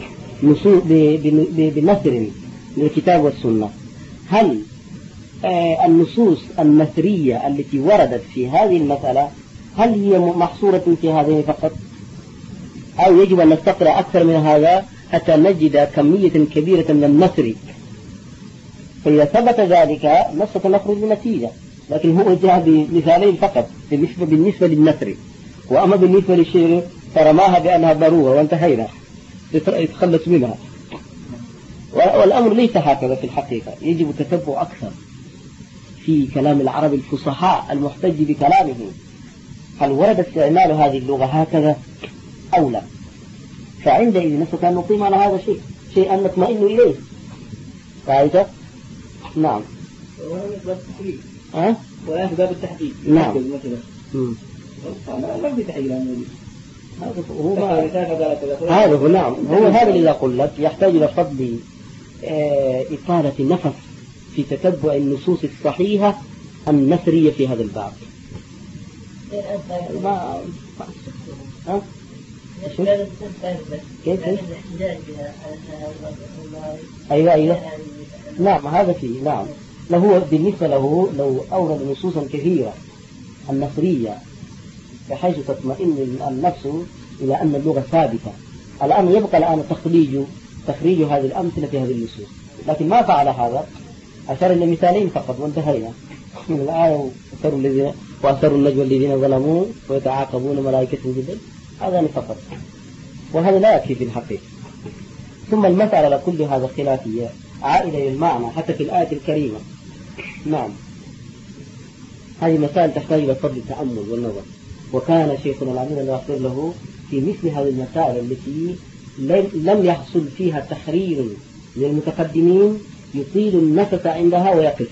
بنثر من الكتاب والسنة. هل آه النصوص النثرية التي وردت في هذه المسألة هل هي محصورة في هذه فقط أو يجب أن نستقرأ أكثر من هذا حتى نجد كمية كبيرة من النثر فإذا ثبت ذلك نستطيع أن نخرج بنتيجة لكن هو جاء بمثالين فقط بالنسبة, بالنسبة للنثر وأما بالنسبة للشعر فرماها بأنها ضرورة وانتهينا يتخلص منها والأمر ليس هكذا في الحقيقة. يجب التتبع أكثر في كلام العرب الفصحاء المحتج بكلامه هل ورد استعمال هذه اللغة هكذا أو لا فعندئذ نستطيع أن نقيم على هذا الشيء شيئا نطمئن إليه. رأيت؟ نعم. أه؟ ولا في باب التحديد. نعم. مثلا. ما في تحديد عن النبي. هذا هو هذا هو نعم هو هذا اللي أقول لك يحتاج إلى فضل إطالة النفس في تتبع النصوص الصحيحة النثرية في هذا الباب. ما ها كيف أيوة أيوة نعم هذا فيه نعم له بالنسبة له لو أورد نصوصا كثيرة النثرية بحيث تطمئن النفس إلى أن اللغة ثابتة. الآن يبقى الآن تخريج تخريج هذه الأمثلة في هذه النصوص، لكن ما فعل هذا، أشار إلى مثالين فقط وانتهينا من الآية وأثروا الذين وأثروا النجوى الذين ظلموا ويتعاقبون ملائكة بالليل، هذا فقط، وهذا لا يكفي في الحقيقة. ثم المسألة كل هذا خلافية عائلة للمعنى حتى في الآية الكريمة. نعم هذه مسائل تحتاج إلى فضل التأمل والنظر، وكان شيخنا العميد الله يغفر له في مثل هذه المسائل التي لم يحصل فيها تحرير للمتقدمين يطيل النفس عندها ويقف.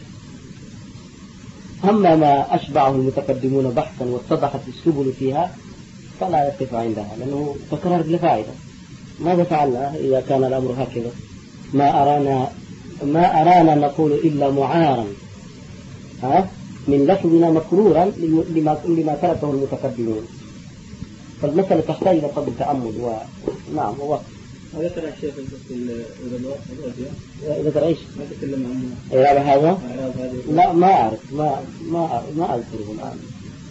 أما ما أشبعه المتقدمون بحثا واتضحت السبل فيها فلا يقف عندها لأنه تكرر بلا فائدة. ماذا فعلنا إذا كان الأمر هكذا؟ ما أرانا ما أرانا نقول إلا معارا ها من لفظنا مكرورا لما لما تركه المتقدمون. فالمسألة تحتاج إلى فضل التأمل ونعم هو ذكر الشيخ في الغدوات ذكر ايش؟ ما تكلم عنه إعراب هذا؟ لا ما أعرف ما ما ما أذكره الآن.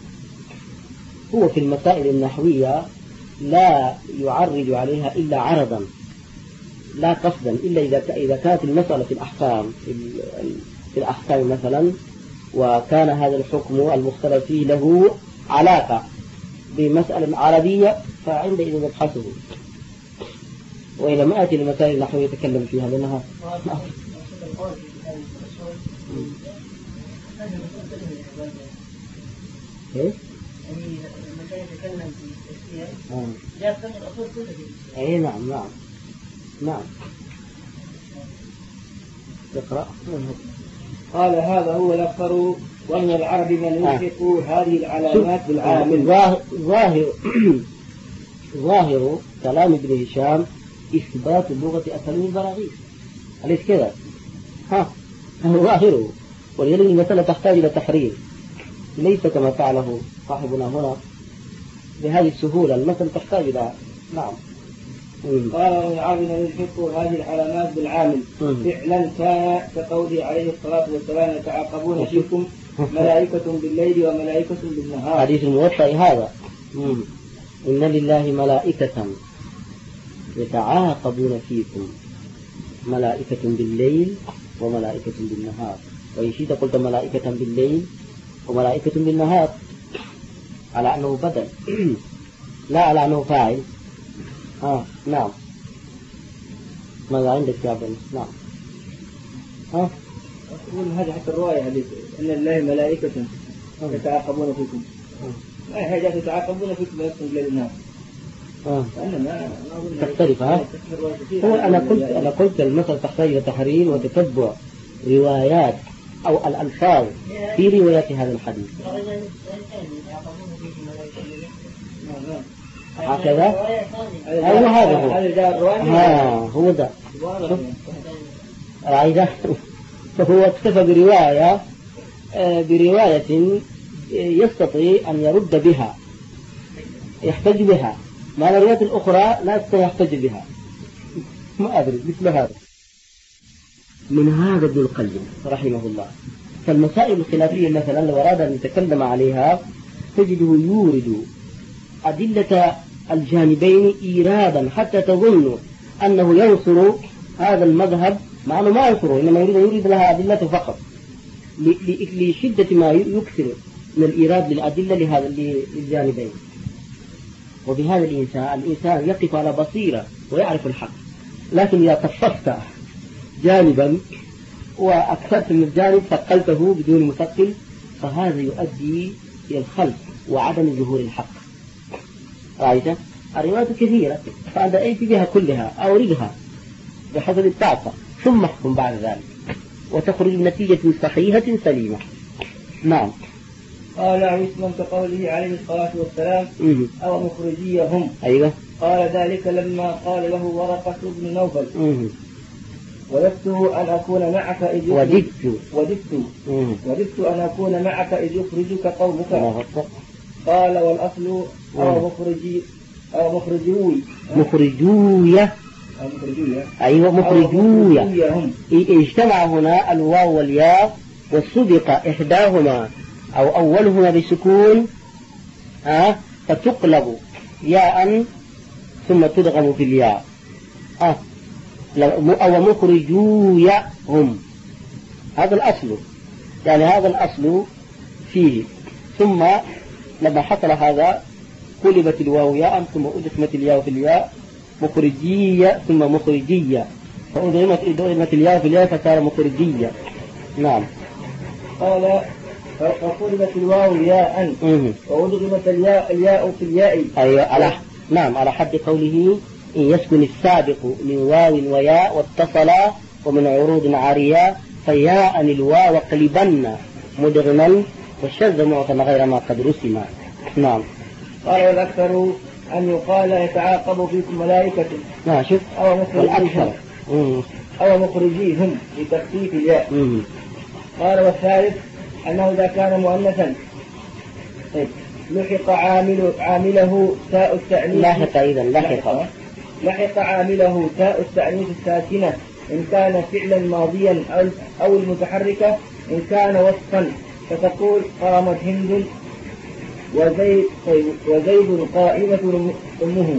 هو في المسائل النحوية لا يعرج عليها إلا عرضا لا قصدا، إلا إذا إذا كانت المسألة في الأحكام في الأحكام مثلا، وكان هذا الحكم المختلف فيه له علاقة بمسألة عربية فعندئذ نبحثه. وإذا ما أتي المسائل النحوية يتكلم فيها لأنها إيه؟ أي نعم نعم نعم اقرأ. قال هذا هو الأكثر، ومن العرب من يلحق هذه العلامات بالعامل. ظاهر ظاهر كلام ابن هشام إثبات اللغة أساليب البراغيث، أليس كذا؟ ها ظاهره، ولذلك المسألة تحتاج إلى تحرير، ليس كما فعله صاحبنا هنا بهذه السهولة. المسألة تحتاج إلى نعم. قال وعامل يلحق هذه العلامات بالعامل فعلا كان كقوله عليه الصلاة والسلام يتعاقبون فيكم ملائكة بالليل وملائكة بالنهار. حديث الموطأ هذا مم. إن لله ملائكة يتعاقبون فيكم ملائكة بالليل وملائكة بالنهار، وإن شئت قلت ملائكة بالليل وملائكة بالنهار على أنه بدل لا على أنه فاعل. آه نعم. ماذا عندك يا ابن؟ نعم. ها أقول هذه حتى الرواية حديث إن لله ملائكة يتعاقبون فيكم، أي حاجة يتعاقبون فيكم ويكتب الليل والنهار. آه. ما تختلف. ها هو أنا قلت أنا قلت المسألة تحتاج إلى تحرير وتتبع روايات أو الألفاظ في روايات هذا الحديث. هكذا أيوة هذا هو ها هو ده رأيته. فهو اكتفى برواية برواية يستطيع أن يرد بها يحتج بها، ما الروايات الأخرى لا يحتج بها. ما أدري مثل هذا. من هذا ابن القيم رحمه الله. فالمسائل الخلافية مثلا لو أراد أن يتكلم عليها تجده يورد أدلة الجانبين إيرادا حتى تظن أنه ينصر هذا المذهب، مع أنه ما ينصره، إنما يريد يريد لها أدلة فقط لشدة ما يكثر من الإيراد للأدلة لهذا للجانبين. وبهذا الإنسان الإنسان يقف على بصيرة ويعرف الحق، لكن إذا كففت جانبا وأكثرت من الجانب ثقلته بدون مثقل فهذا يؤدي إلى الخلف وعدم ظهور الحق. رأيت؟ الروايات كثيرة، فأنت أيت بها كلها أوردها بحسب الطاقة ثم احكم بعد ذلك وتخرج نتيجة صحيحة سليمة. نعم. قال عثمان كقوله عليه الصلاة والسلام مم. أو مخرجيهم. أيوة. قال ذلك لما قال له ورقة بن نوفل مم. وددت أن أكون معك إذ وددت وددت مم. وددت أن أكون معك إذ يخرجك قومك. الله أكبر. قال والأصل أو مخرجي أو مخرجوي مخرجوية. أو مخرجوية. أيوة مخرجوية. هم. اجتمع هنا الواو والياء وسبق إحداهما أو أولهما بسكون أه فتقلب ياء ثم تدغم في الياء أه أو مخرجوية هم. هذا الأصل، يعني هذا الأصل فيه. ثم لما حصل هذا قلبت الواو ياء ثم أدغمت الياء في الياء مخرجية ثم مخرجية فأدغمت أدغمت الياء في الياء فصار مخرجية. نعم. قال فقلبت الواو ياء وأدغمت الياء الياء في الياء. أيوة على نعم على حد قوله إن يسكن السابق من واو وياء واتصلا ومن عروض عارية فياء الواو قلبن مدغما والشذ معظم غير ما قد رسم. نعم. قال والأكثر أن يقال يتعاقب فيكم ملائكة. نعم شوف. أو مخرجيهم أو مخرجيهم لتخفيف الياء. مم. قال والثالث أنه إذا كان مؤنثا لحق عامل عامله تاء التأنيث. لاحق إذا لاحق لحق عامله تاء التأنيث الساكنة إن كان فعلا ماضيا أو المتحركة إن كان وصفا فتقول قامت هند وزيد وزيد قائمة أمه.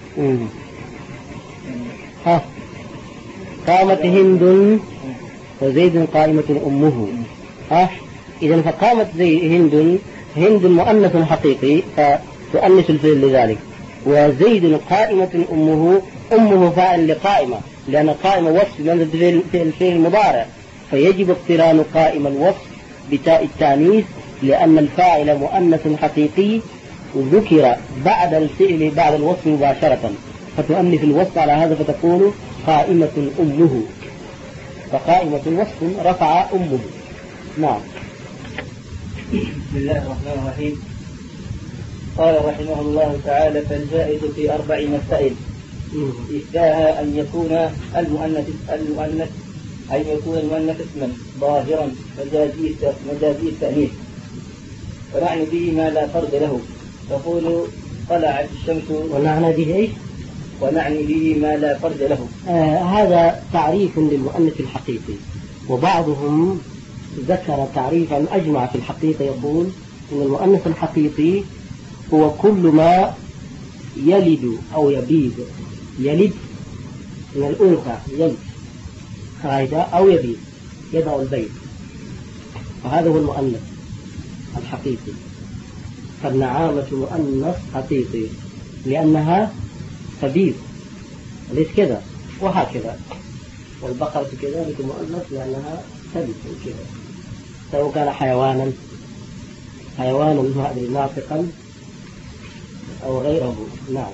ها قامت هند وزيد قائمة أمه. ها إذا فقامت زي هند هند مؤنث حقيقي فتؤنث الفعل لذلك، وزيد قائمة أمه أمه فاعل لقائمة لأن قائمة وصف من الفعل المضارع فيجب اقتران قائمة الوصف بتاء التانيث لأن الفاعل مؤنث حقيقي ذكر بعد الفعل بعد الوصف مباشرة فتؤنث الوصف على هذا فتكون قائمة أمه فقائمة وصف رفع أمه. نعم. بسم الله الرحمن الرحيم. قال رحمه الله تعالى فالجائز في أربع مسائل إحداها أن يكون المؤنث المؤنث أن يكون المؤنث اسما ظاهرا مجازي التأنيث ونعني به ما لا فرد له تقول طلعت الشمس ونعني به إيش؟ ونعني به ما لا فرد له. آه هذا تعريف للمؤنث الحقيقي، وبعضهم ذكر تعريفا أجمع في الحقيقة يقول إن المؤنث الحقيقي هو كل ما يلد أو يبيض يلد من الأنثى يلد هذا أو يبيض يضع البيض وهذا هو المؤنث الحقيقي. فالنعامة مؤنث حقيقي لأنها تبيض ليس كذا وهكذا، والبقرة كذلك مؤنث لأنها تبيض كذا سواء كان حيوانا حيوانا ناطقا أو غيره. نعم.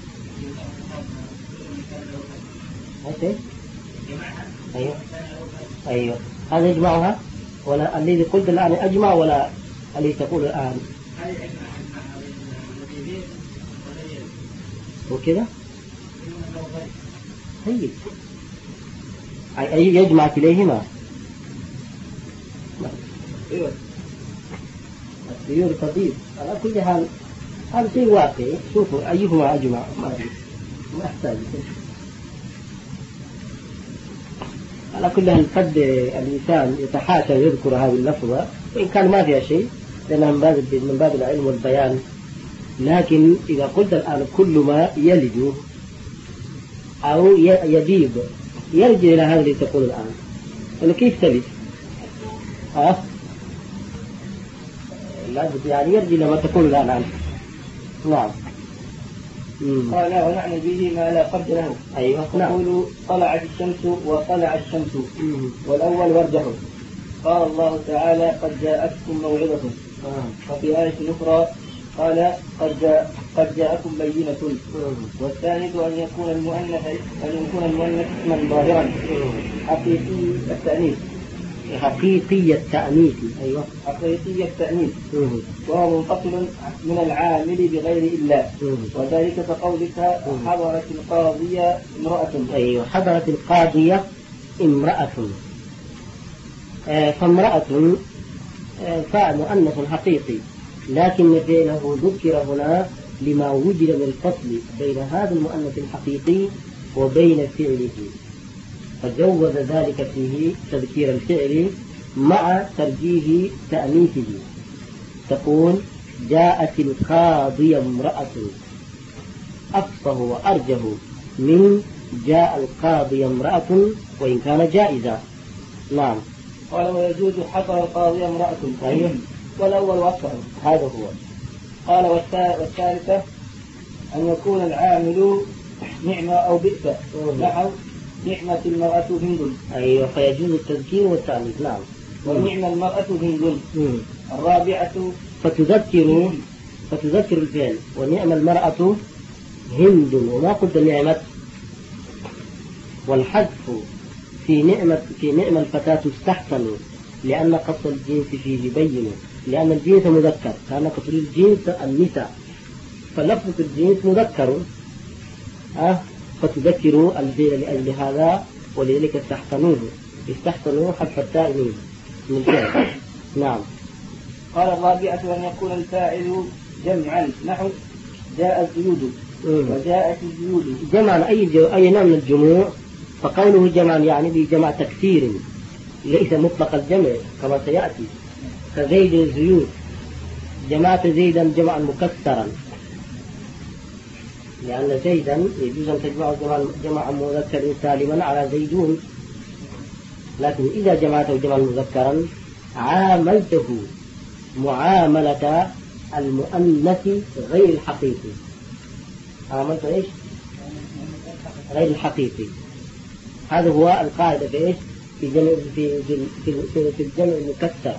أيوة أيوة أيوة هذا يجمعها ولا الذي قلت الآن أجمع ولا الذي تقول الآن وكذا طيب أي يجمع كليهما. أيوة السيور تطيب على كل حال هذا شيء واقعي. شوفوا أيهما أجمع ما أدري ما أحتاج. على كل حال قد الإنسان يتحاشى يذكر هذه اللفظة وإن كان ما فيها شيء لأنها من باب من باب العلم والبيان، لكن إذا قلت الآن كل ما يلد أو يبيض يرجع إلى هذا اللي تقول الآن أنه كيف تلد أه؟ لابد يعني يرجع إلى ما تقول الآن عنه. نعم. قال ونعني به ما لا فرد له. أيوة. تقول طلعت الشمس وطلع الشمس والأول ورجه. قال الله تعالى قد جاءتكم موعظة. وفي آية أخرى قال قد جاء قد جاءكم بينة. والثالث أن يكون المؤنث أن يكون المؤنث اسما ظاهرا حقيقي التأنيث حقيقي التأنيث أيوة حقيقي التأنيث وهو منفصل من العامل بغير إلا، وذلك كقولك حضرت القاضية امرأة. أيوة حضرت القاضية امرأة. آه فامرأة آه فمؤنث حقيقي، لكن فعله ذكر هنا لما وجد من الفصل بين هذا المؤنث الحقيقي وبين فعله، فجوز ذلك فيه تذكير الفعل مع ترجيه تأنيثه. تقول جاءت القاضية امرأة أفصح وأرجه من جاء القاضي امرأة وإن كان جائزا. نعم. قال ويجوز حضر القاضي امرأة. أيوه. والأول وأكثر. هذا هو. قال والثالثة أن يكون العامل نعمة أو بئس، نحو نعمة المرأة هند. أيوه فيجوز التذكير والتأنيث. نعم. ونعم المرأة هند. الرابعة فتذكر فتذكر الفعل ونعم المرأة هند وما قلت نعمة. والحذف في نعمة في نعم الفتاة استحسن لأن قص الجنس فيه بين، لأن الجنس مذكر كان قصر الجنس النساء، فلفظ الجنس مذكر أه فتذكروا الفعل لأجل هذا، ولذلك استحسنوه استحسنوا حذف التاء من الفعل. نعم. قال الرابعة أن يكون الفاعل جمعا، نحو جاء الزيود وجاءت الزيود. جمعا أي جو... أي نوع من الجموع، فقوله جمعا يعني بجمع تكثير ليس مطلق الجمع كما سيأتي، كزيد الزيود جمعت زيدا جمعا مكسرا، لأن زيدا يجوز أن تجمع جمعا مذكر سالما على زيدون، لكن إذا جمعته جمعا مذكرا عاملته معاملة المؤنث غير الحقيقي. عاملته إيش؟ غير الحقيقي. هذا هو القاعدة في إيش؟ في جمع في في في, في الجمع المكسر.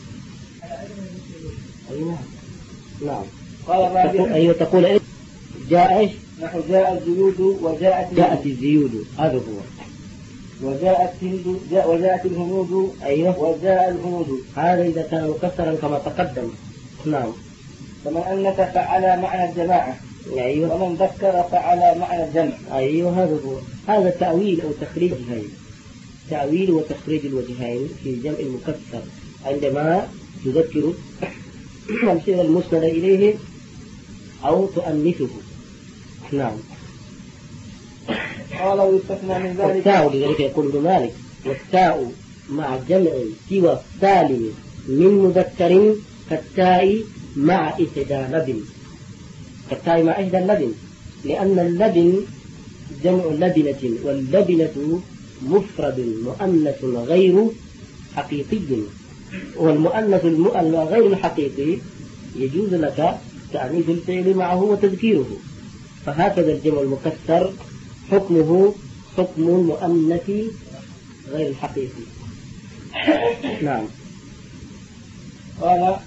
أيوة. نعم. قال الرابع. أيوة تقول إيش؟ جاء إيش؟ نحو جاء الزيود وجاءت جاءت الزيود. هذا هو. وجاءت هند جاء وجاءت الهنود. أيوة. وجاء الهنود. هذا إذا كان مكسرا كما تقدم. نعم. فمن أنث فعلى معنى الجماعة. أيوة. ومن ذكر فعلى معنى الجمع. أيوة هذا هو. هذا تأويل أو تخريج هاي. تأويل وتخريج الوجهين في الجمع المكسر عندما تذكر الشيء المسند إليه أو تؤنثه. نعم. قال ويستثنى من ذلك والتاء، لذلك يقول ابن مالك والتاء مع جمع سوى السالم من مذكر كالتاء مع إحدى لبن، كالتاء مع إحدى اللبن، لأن اللبن جمع لبنة، واللبنة مفرد مؤنث غير حقيقي، والمؤنث غير الحقيقي يجوز لك تأنيث الفعل معه وتذكيره. فهكذا الجمع المكسر حكمه حكم المؤنث غير الحقيقي. نعم. قال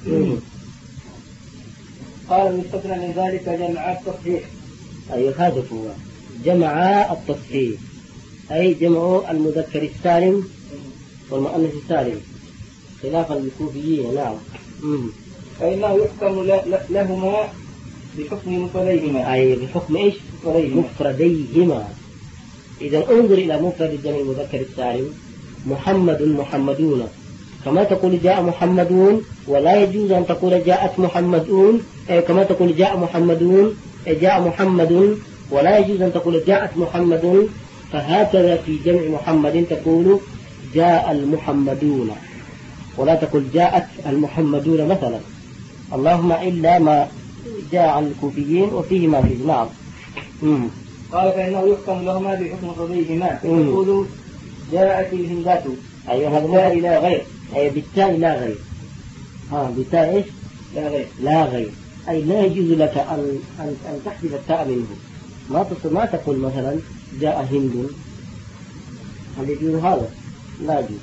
قال يستثنى من ذلك جمع التصحيح. أي هذا هو جمع التصحيح، أي جمع المذكر السالم والمؤنث السالم خلافا للكوفيين. نعم. فإنه يحكم لهما بحكم مفرديهما. أي بحكم إيش؟ مفرديهما. إذا انظر إلى مفرد الجمع المذكر السالم محمد محمدون، كما تقول جاء محمدون، ولا يجوز أن تقول جاءت محمدون، كما تقول جاء محمدون جاء محمد، ولا يجوز أن تقول جاءت محمد. فهكذا في جمع محمد تقول جاء المحمدون، ولا تقول جاءت المحمدون مثلا، اللهم إلا ما جاء عن الكوفيين وفيه ما فيه. نعم. مم. قال فإنه يحكم لهما بحكم مفرديهما، يقول جاءت الهندات. أيوة هذا بالتاء لا غير. أي بالتاء لا غير. ها بالتاء إيش؟ لا غير. لا غير، أي لا يجوز لك أن أن أن تحذف التاء منه. ما ما تقول مثلا جاء هند، هل يجوز هذا؟ لا يجوز.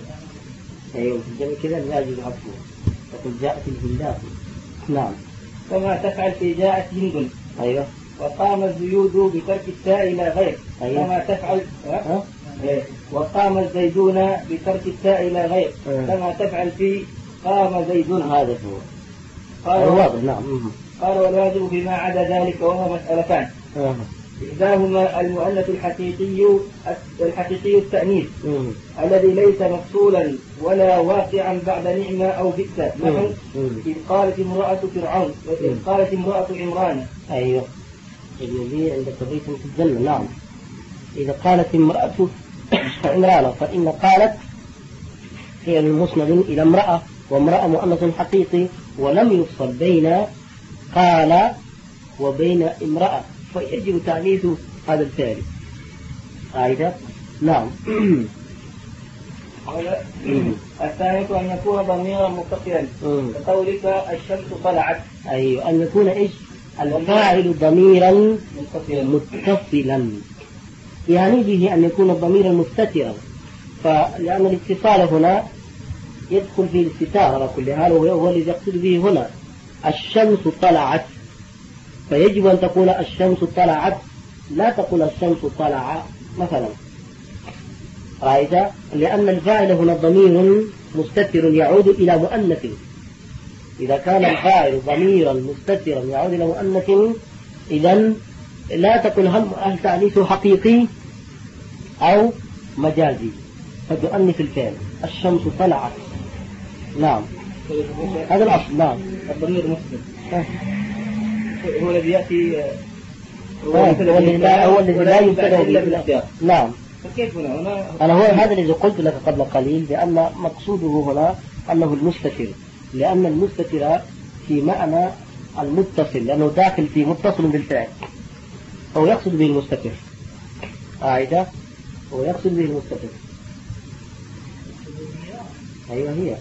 أيوة في الجمع كذا لا يجوز حذفه، تقول جاءت الهندات. نعم. كما تفعل في جاءت هند. أيوه. وقام الزيود بترك التاء إلى غير. أيوه. كما تفعل أه؟ أه؟ وقام الزيدون بترك التاء إلى غير. أه؟ كما تفعل في قام زيدون. هذا هو. قال واضح. نعم. قال والواجب فيما عدا ذلك وهو مسألتان. أه. إحداهما المؤنث الحقيقي الحقيقي التأنيث الذي ليس مفصولا ولا واقعا بعد نعمة أو بئس. نحن إذ قالت امرأة فرعون وإذ قالت امرأة عمران. أيوه. الذي عند قضية في الجنة. نعم. إذا قالت امرأة عمران فإن قالت هي مسند إلى امرأة، وامرأة مؤنث حقيقي ولم يفصل بين قال وبين امرأة، فيجب تأنيث هذا الفعل. عايدة. نعم. الثالث أن يكون ضميرا متصلا كقولك الشمس طلعت. أيوة. أن يكون إيش الفاعل ضميرا متصلا، يعني به أن يكون ضميرا مستترا، فلأن الاتصال هنا يدخل فيه الاستتار على كل حال، وهو الذي يقصد به هنا الشمس طلعت، فيجب أن تقول الشمس طلعت، لا تقول الشمس طلع مثلا. رأيت؟ لأن الفاعل هنا ضمير مستتر يعود إلى مؤنث. إذا كان الفاعل ضميرا مستترا يعود إلى مؤنث، إذن لا تقول هل تأنيث حقيقي أو مجازي، فتؤنث الفعل الشمس طلعت. نعم. هذا الأصل. نعم. الضمير مسلم هو الذي يأتي هو الذي لا يبتدأ بالأخيار. نعم. فكيف هنا؟ أنا هو هذا الذي قلت لك قبل قليل، بأن مقصوده هنا أنه المستتر، لأن المستتر في معنى المتصل، لأنه داخل في متصل بالفعل، هو يقصد به المستتر. عايدة. هو يقصد به المستتر. أيوة هي.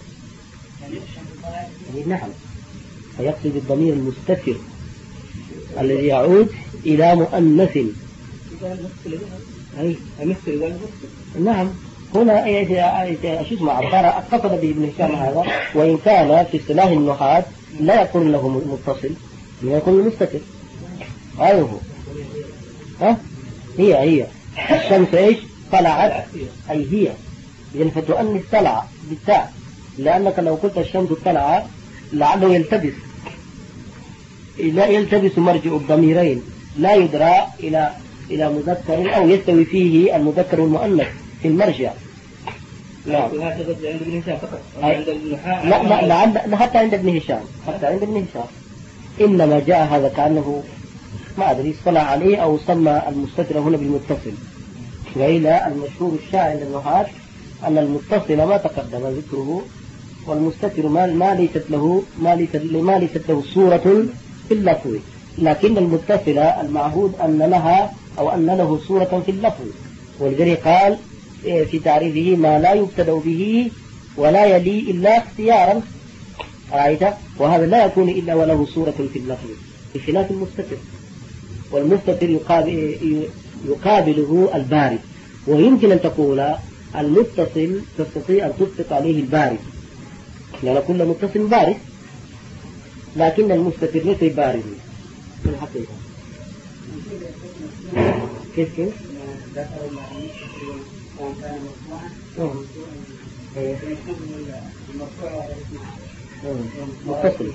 هي نعم. فيقصد الضمير المستتر الذي يعود إلى مؤنث. أي مثل. نعم. هنا شو اسمه عبارة اتصل به ابن هشام هذا، وإن كان في اصطلاح النحاة لا يكون له متصل، لا يكون مستتر. أيوه. ها هي هي الشمس إيش طلعت، أي هي، إذن فتؤنث طلع بالتاء، لأنك لو قلت الشمس طلع لعله يلتبس، لا يلتبس مرجع الضميرين، لا يدرى إلى إلى مذكر أو يستوي فيه المذكر والمؤنث في المرجع. لا عند ابن هشام فقط. لا لا لا, لا حتى عند ابن هشام، حتى عند ابن هشام إنما جاء هذا كأنه ما أدري صلى عليه أو سمى المستتر هنا بالمتصل، وإلى المشهور الشائع عند النحاة أن المتصل ما تقدم ذكره، والمستتر ما ما ليست له ما ليست ما ليست له صورة في اللفظ، لكن المتصل المعهود أن لها أو أن له صورة في اللفظ، ولذلك قال في تعريفه ما لا يبتدأ به ولا يلي إلا اختيارا. رأيت؟ وهذا لا يكون إلا وله صورة في اللفظ بخلاف المستتر، والمستتر يقابل يقابله البارد، ويمكن أن تقول المتصل تستطيع أن تطلق عليه البارد، لأن كل متصل بارد، لكن المستتر ليس بارد في الحقيقة. كيف كيف؟ متصل.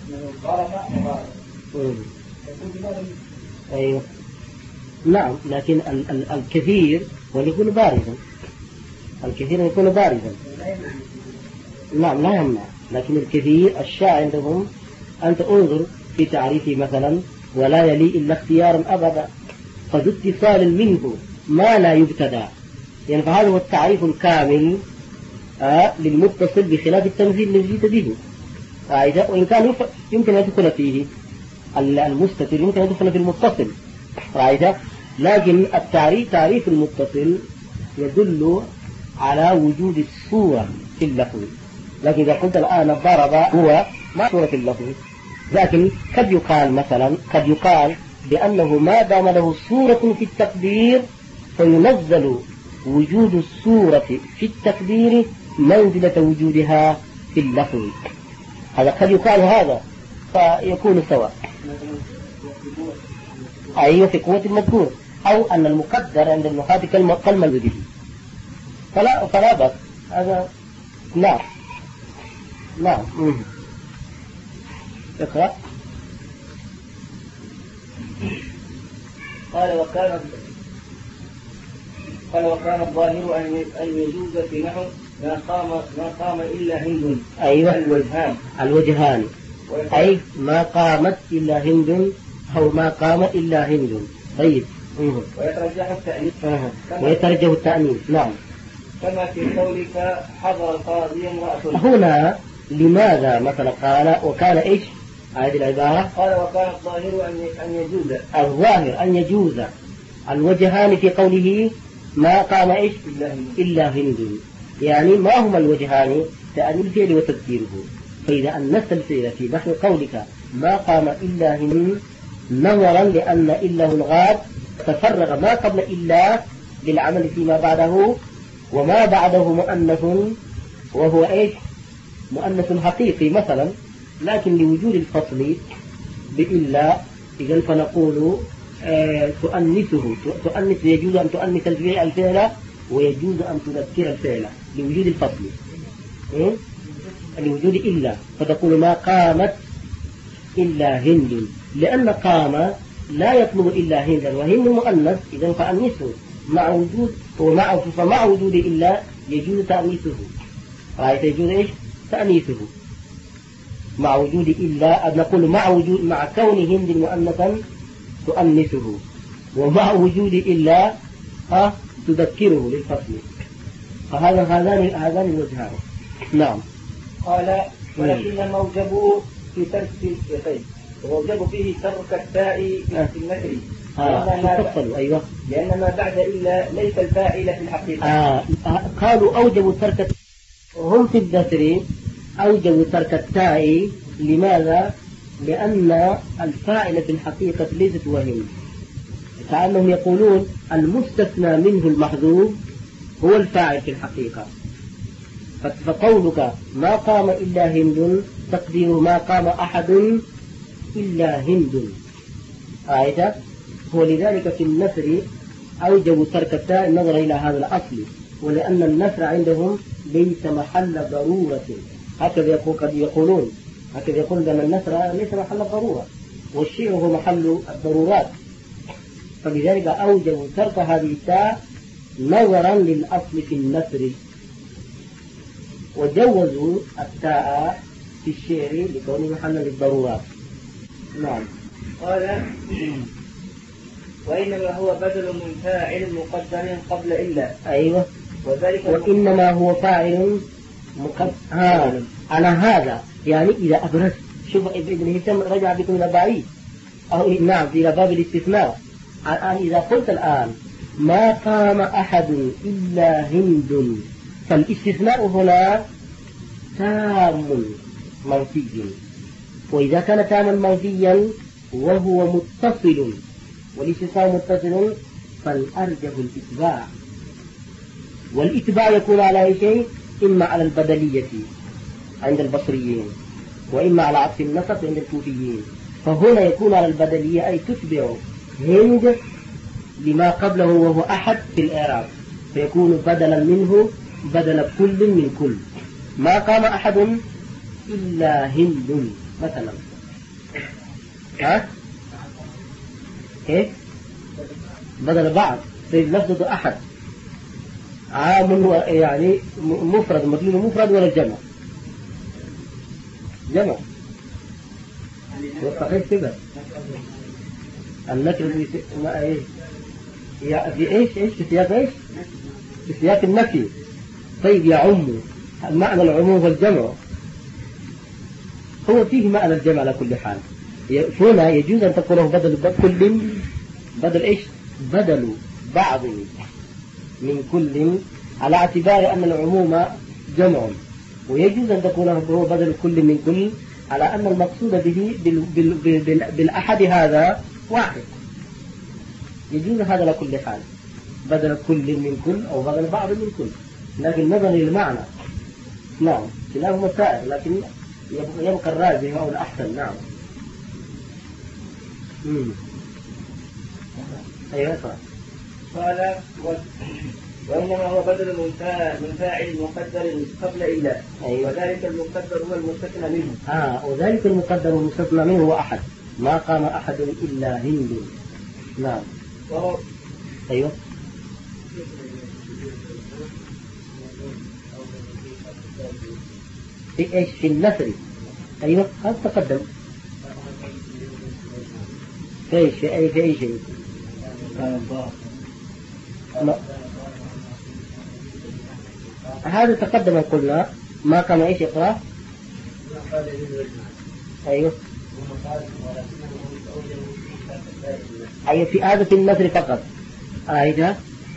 أيوه. نعم، لكن ال ال الكثير ويكون بارزا، الكثير يكون بارزا. نعم لا يمنع، لكن الكثير الشاع عندهم أنت انظر في تعريفه مثلا ولا يلي إلا اختيارا أبدا، قد اتصال منه ما لا يبتدى، يعني فهذا هو التعريف الكامل آه للمتصل بخلاف التمثيل الذي جئت به. آه وإن كان يمكن أن يدخل فيه المستتر، يمكن أن يدخل في المتصل. آه لكن التعريف تعريف المتصل يدل على وجود الصورة في اللفظ، لكن إذا قلت الآن ضرب هو ما صورة في اللفظ، لكن قد يقال مثلا قد يقال بأنه ما دام له صورة في التقدير فينزل وجود الصورة في التقدير منزلة وجودها في اللفظ. هذا قد يقال هذا، فيكون سواء. أيوة في قوة المذكور، أو أن المقدر عند النحاة كالملء به، فلا فلا بأس هذا. نعم نعم. اقرأ. قال وكان قال وكان الظاهر أن يجوز في نحو ما قام ما قام إلا هند. أيوة الوجهان الوجهان أي ما قامت إلا هند أو ما قام إلا هند. طيب. ويترجح التأنيث. ويترجح التأنيث. نعم. كما في قولك حضر القاضي امرأة. هنا لماذا مثلا قال وكان إيش هذه العبارة؟ قال وكان الظاهر أن يجوز. الظاهر أن يجوز الوجهان في قوله ما قام إيش إلا هند. يعني ما هما الوجهان؟ تأنيث الفعل وتذكيره. فإذا أنست الفعل في نحو قولك ما قام إلا هند نظرا لأن إلا الغاب تفرغ ما قبل إلا بالعمل فيما بعده، وما بعده مؤنث وهو إيش مؤنث حقيقي مثلا، لكن لوجود الفصل بإلا إذن فنقول آه تؤنثه تؤنث يجوز أن تؤنث الفعل ويجوز أن تذكر الفعل لوجود الفصل. إيه؟ لوجود إلا فتقول ما قامت إلا هند، لأن قام لا يطلب إلا هندا وهند مؤنث، إذن فأنثه مع وجود ومع فمع وجود إلا يجوز تأنيثه. رأيت يجوز إيش تأنيثه مع وجود إلا. نقول مع وجود مع كون هند مؤنثا تؤنثه، ومع وجود إلا ها تذكره للفصل. فهذا هذان هذان الوجهان. نعم. قال ولكن موجبه في ترك الشيخين ووجب فيه ترك التاء في النكر. آه. أيوة. لأن ما بعد إلا ليس الفاعل في الحقيقة. آه. قالوا أوجبوا ترك هم في الدثر أوجبوا ترك التاء. لماذا؟ لأن الفاعل في الحقيقة ليست وهم، كأنهم يقولون المستثنى منه المحذوف هو الفاعل في الحقيقة. فقولك ما قام إلا هند تقدير ما قام أحد إلا هند آية. ولذلك في النثر أوجبوا ترك التاء نظرا إلى هذا الأصل، ولأن النثر عندهم ليس محل ضرورة. هكذا يقول قد يقولون هكذا يقول أن النثر ليس محل الضرورة والشيء هو محل الضرورات، فلذلك أوجبوا ترك هذه التاء نظرا للأصل في النثر، وجوزوا التاء في الشعر لكونه محلا للضرورات. نعم. قال وإنما هو بدل من فاعل مقدر قبل إلا. أيوة. وذلك وإنما هو فاعل مقدر ها. على هذا يعني إذا أبرز شوف ابن هشام رجع بكم إلى بعيد أو نعم إلى باب الاستثناء. الآن إذا قلت الآن ما قام أحد إلا هند، فالاستثناء هنا تام منفي، وإذا كان تاما منفيا وهو متصل والاستثناء متصل فالأرجح الإتباع، والإتباع يكون على أي شيء؟ إما على البدلية عند البصريين وإما على عطف النصب عند الكوفيين. فهنا يكون على البدلية أي تتبع هند لما قبله وهو أحد في الإعراب، فيكون بدلا منه بدل كل من كل. ما قام أحد إلا هند مثلا. ها؟ إيه؟ بدل بعض في لفظة أحد عام يعني مفرد مطلوب مفرد ولا جمع؟ جمع. والصحيح كده النكر في ما ايه في ايش ايش في سياق ايش في سياق النفي. طيب يعم معنى العموم والجمع هو فيه معنى الجمع على كل حال. هنا يجوز ان تقوله بدل كل بدل ايش بدل بعض من كل على اعتبار ان العموم جمع، ويجوز ان تقوله هو بدل كل من كل على أن المقصود به بال بال بال بالأحد هذا واحد. يجوز هذا لكل حال بدل كل من كل أو بدل بعض من كل، لكن نظرا للمعنى نعم كلاهما سائر، لكن يبقى الراجح أو الأحسن. نعم. أيوة صح. قال وإنما هو بدل من فاعل مقدر قبل إلا. أيوة. وذلك المقدر هو المستثنى منه. آه وذلك المقدر المستثنى منه هو أحد، ما قام أحد إلا هند. نعم. وهو أيوة. في إيش؟ في النثر. أيوة هذا تقدم. في إيش؟ في أي في أي شيء؟ لا. هذا تقدم قلنا ما كان إيش إقرأ. أيوة. أيوة في هذا في النثر فقط. أيوة.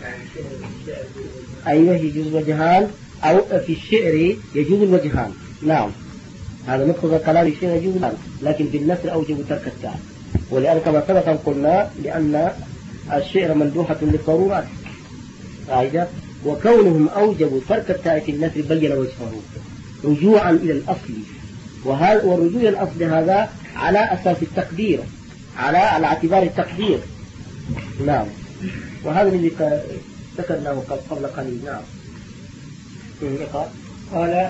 أيوة يجوز وجهان، أو في الشعر يجوز الوجهان. نعم هذا مقتضى كلام الشعر يجوز الوجهان، لكن في النثر أوجب ترك التاء، ولأن كما سبق قلنا لأن الشعر مندوحة للضرورات. أيوة. وكونهم أوجبوا ترك التاء في النثر بين وجهه رجوعا إلى الأصل، وهذا والرجوع إلى الأصل هذا على أساس التقدير، على على اعتبار التقدير. نعم وهذا الذي ذكرناه قبل قليل. نعم. قال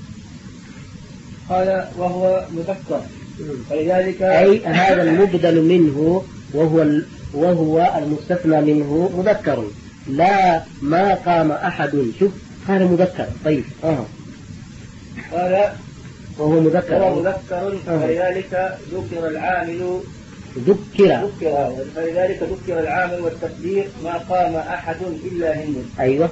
قال وهو مذكر، فلذلك أي هذا المبدل منه وهو وهو المستثنى منه مذكر، لا ما قام أحد. شوف هذا مذكر. طيب آه. قال وهو مذكر وهو مذكر فلذلك ذكر العامل ذكر ذكر فلذلك ذكر العامل والتقدير ما قام أحد إلا هند. أيوة.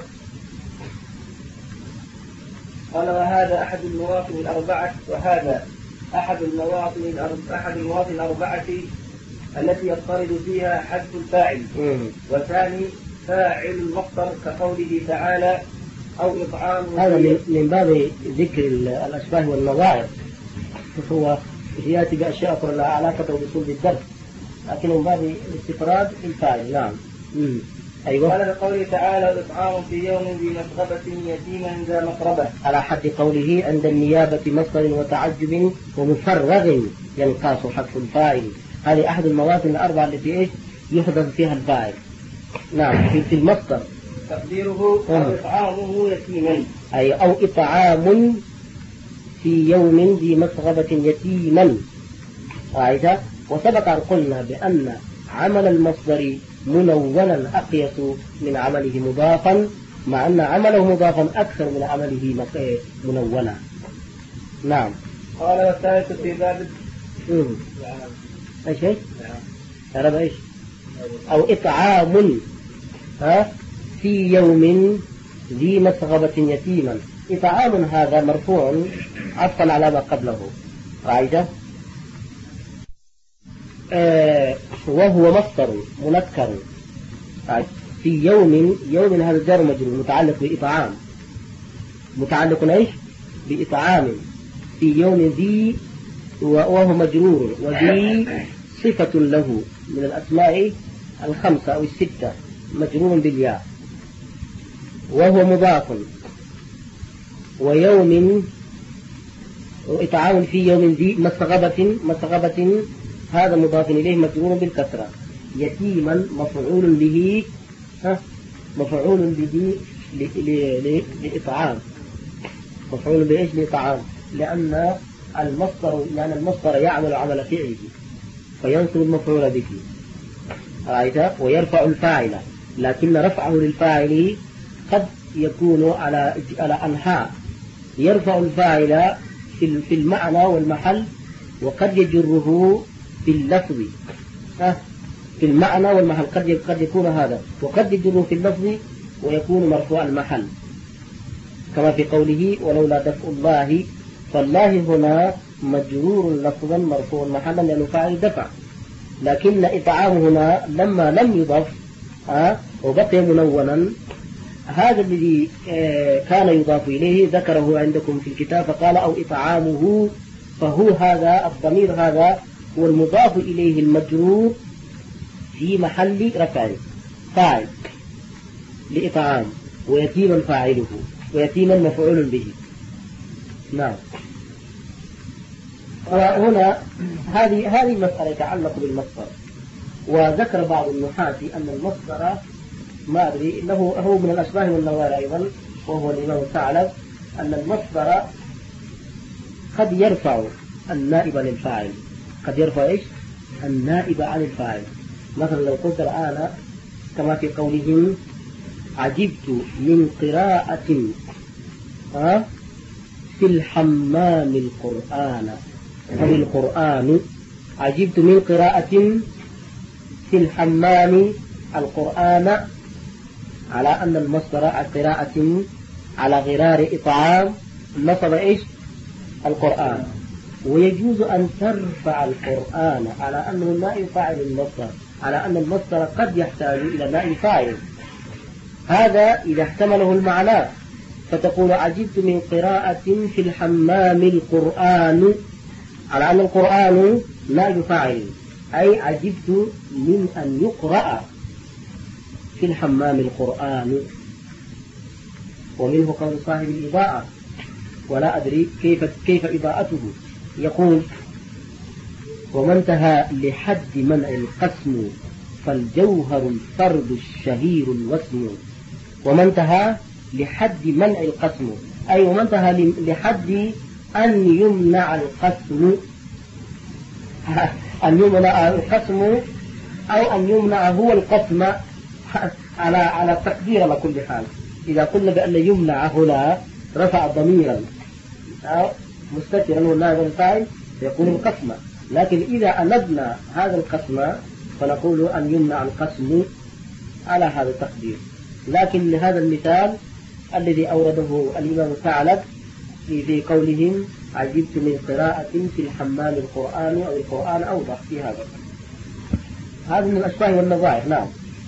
قال وهذا أحد المواطن الأربعة وهذا أحد المواطن أحد المواطن الأربعة التي يضطرد فيها حذف الفاعل. وثاني فاعل المصدر كقوله تعالى أو إطعام. هذا من باب ذكر الأشباه والنظائر، هو يأتي بأشياء أخرى لها علاقة بصلب الدرس، لكن من باب الاستفراد الفاعل. نعم. مم. أيوة. قال لقوله تعالى إطعام في يوم ذي مسغبة يتيما ذا مقربة، على حد قوله عند النيابة مصدر وتعجب ومفرغ ينقاس حذف الفاعل. هذه أحد المواطن الأربعة التي إيش يحذف فيها الفاعل. نعم في المصدر تقديره أو إطعامه يتيما، أي أو إطعام في يوم ذي مسغبة يتيما. قاعدة. وسبق أن قلنا بأن عمل المصدر منونا أقيس من عمله مضافا، مع أن عمله مضافا أكثر من عمله منونا. نعم. قال والثالث في باب ايش ايش؟ نعم. ايش؟ أو إطعام ها في يوم ذي مسغبة يتيما. إطعام هذا مرفوع عطفا على ما قبله. قاعدة. آه وهو مصدر منكر في يوم. يوم هذا جار مجرور متعلق بإطعام، متعلق ايش؟ بإطعام في يوم ذي، وهو مجرور، وذي صفة له من الأسماء الخمسة أو الستة مجرور بالياء، وهو مضاف. ويوم وإطعام في يوم ذي مسغبة. مسغبة هذا مضاف إليه مجرور بالكسرة. يتيما مفعول به مفعول به لإطعام، مفعول بإيش؟ لإطعام، لأن المصدر لأن المصدر يعمل عمل فعله فينصب المفعول به. رأيت؟ ويرفع الفاعل، لكن رفعه للفاعل قد يكون على على أنحاء. يرفع الفاعل في المعنى والمحل، وقد يجره في اللفظ في المعنى والمحل، قد قد يكون هذا، وقد يجره في اللفظ ويكون مرفوع المحل، كما في قوله ولولا دفع الله. فالله هنا مجرور لفظا مرفوع محلا لأنه فاعل دفع، لكن إطعام هنا لما لم يضف أه وبقي منونا، هذا الذي آه كان يضاف إليه ذكره عندكم في الكتاب فقال أو إطعامه، فهو هذا الضمير هذا هو المضاف إليه المجرور في محل رفع فاعل لإطعام، ويتيما فاعله، ويتيما مفعول به. نعم. وهنا هذه هذه المسألة يتعلق بالمصدر. وذكر بعض النحاة أن المصدر ما أدري إنه هو من الأشباه والنوار أيضا، وهو الإمام الثعلب، أن المصدر قد يرفع النائب للفاعل، قد يرفع إيش؟ النائب عن الفاعل. مثلا لو قلت الآن كما في قولهم عجبت من قراءة أه في الحمام القرآن، فالقرآن عجبت من قراءة في الحمام القرآن، على أن المصدر قراءة على غرار إطعام نصب إيش؟ القرآن. ويجوز أن ترفع القرآن على أنه نائب فاعل المصدر، على أن المصدر قد يحتاج إلى نائب فاعل. هذا إذا احتمله المعنى، فتقول عجبت من قراءة في الحمام القرآن، على أن القرآن نائب فاعل، أي عجبت من أن يقرأ في الحمام القرآن. ومنه قول صاحب الإضاءة، ولا أدري كيف كيف إضاءته، يقول وما انتهى لحد منع القسم فالجوهر الفرد الشهير الوسم. وما انتهى لحد منع القسم، أي وما انتهى لحد أن يمنع القسم، أن يمنع القسم أو أن يمنع هو القسم على على التقدير على كل حال. إذا قلنا بأن يمنع هنا رفع ضميرا مستترا والنائب الفاعل يكون القسم، لكن إذا ألبنا هذا القسم فنقول أن يمنع القسم على هذا التقدير. لكن لهذا المثال الذي أورده الإمام الثعلب في, في قولهم عجبت من قراءة في الحمام القرآن أو القرآن أوضح في هذا. هذا من الأشباه والنظائر. نعم.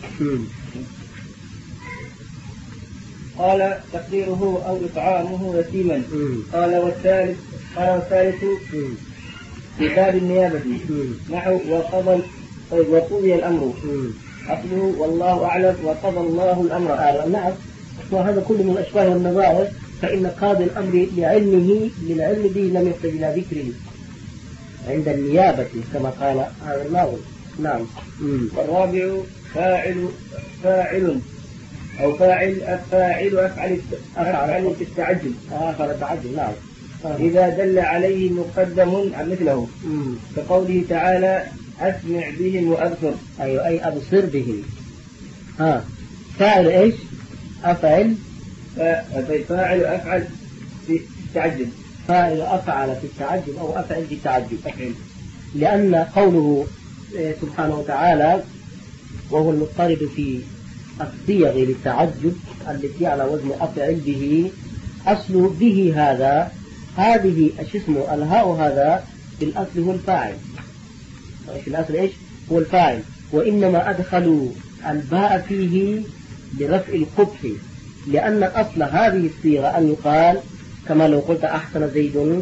قال تقديره أو إطعامه يتيما. قال والثالث قال والثالث في باب النيابة نحو وقضى وقضي الأمر، أصله والله أعلم وقضى الله الأمر. نعم. وهذا كله من الأشباه والنظائر، فإن قاضي الأمر لعلمه للعلم به لم يحتاج إلى ذكره عند النيابة كما قال هذا الناظم. نعم. والرابع فاعل فاعل أو فاعل الفاعل أفعل أفعل في التعجل أفعل التعجل. نعم. إذا دل عليه مقدم مثله كقوله تعالى أسمع بهم وأبصر، أيوة أي أبصر بهم. ها فاعل إيش؟ أفعل فاعل أفعل في التعجل، فاعل أفعل في التعجل أو أفعل في التعجل، لأن قوله سبحانه وتعالى وهو المضطرد في الصيغ للتعجب التي على وزن أفعل به، أصل به هذا هذه ايش اسمه الهاء، هذا في الأصل هو الفاعل، في الأصل إيش هو الفاعل، وإنما أدخلوا الباء فيه لرفع القبح، لأن أصل هذه الصيغة أن يقال كما لو قلت أحسن زيد،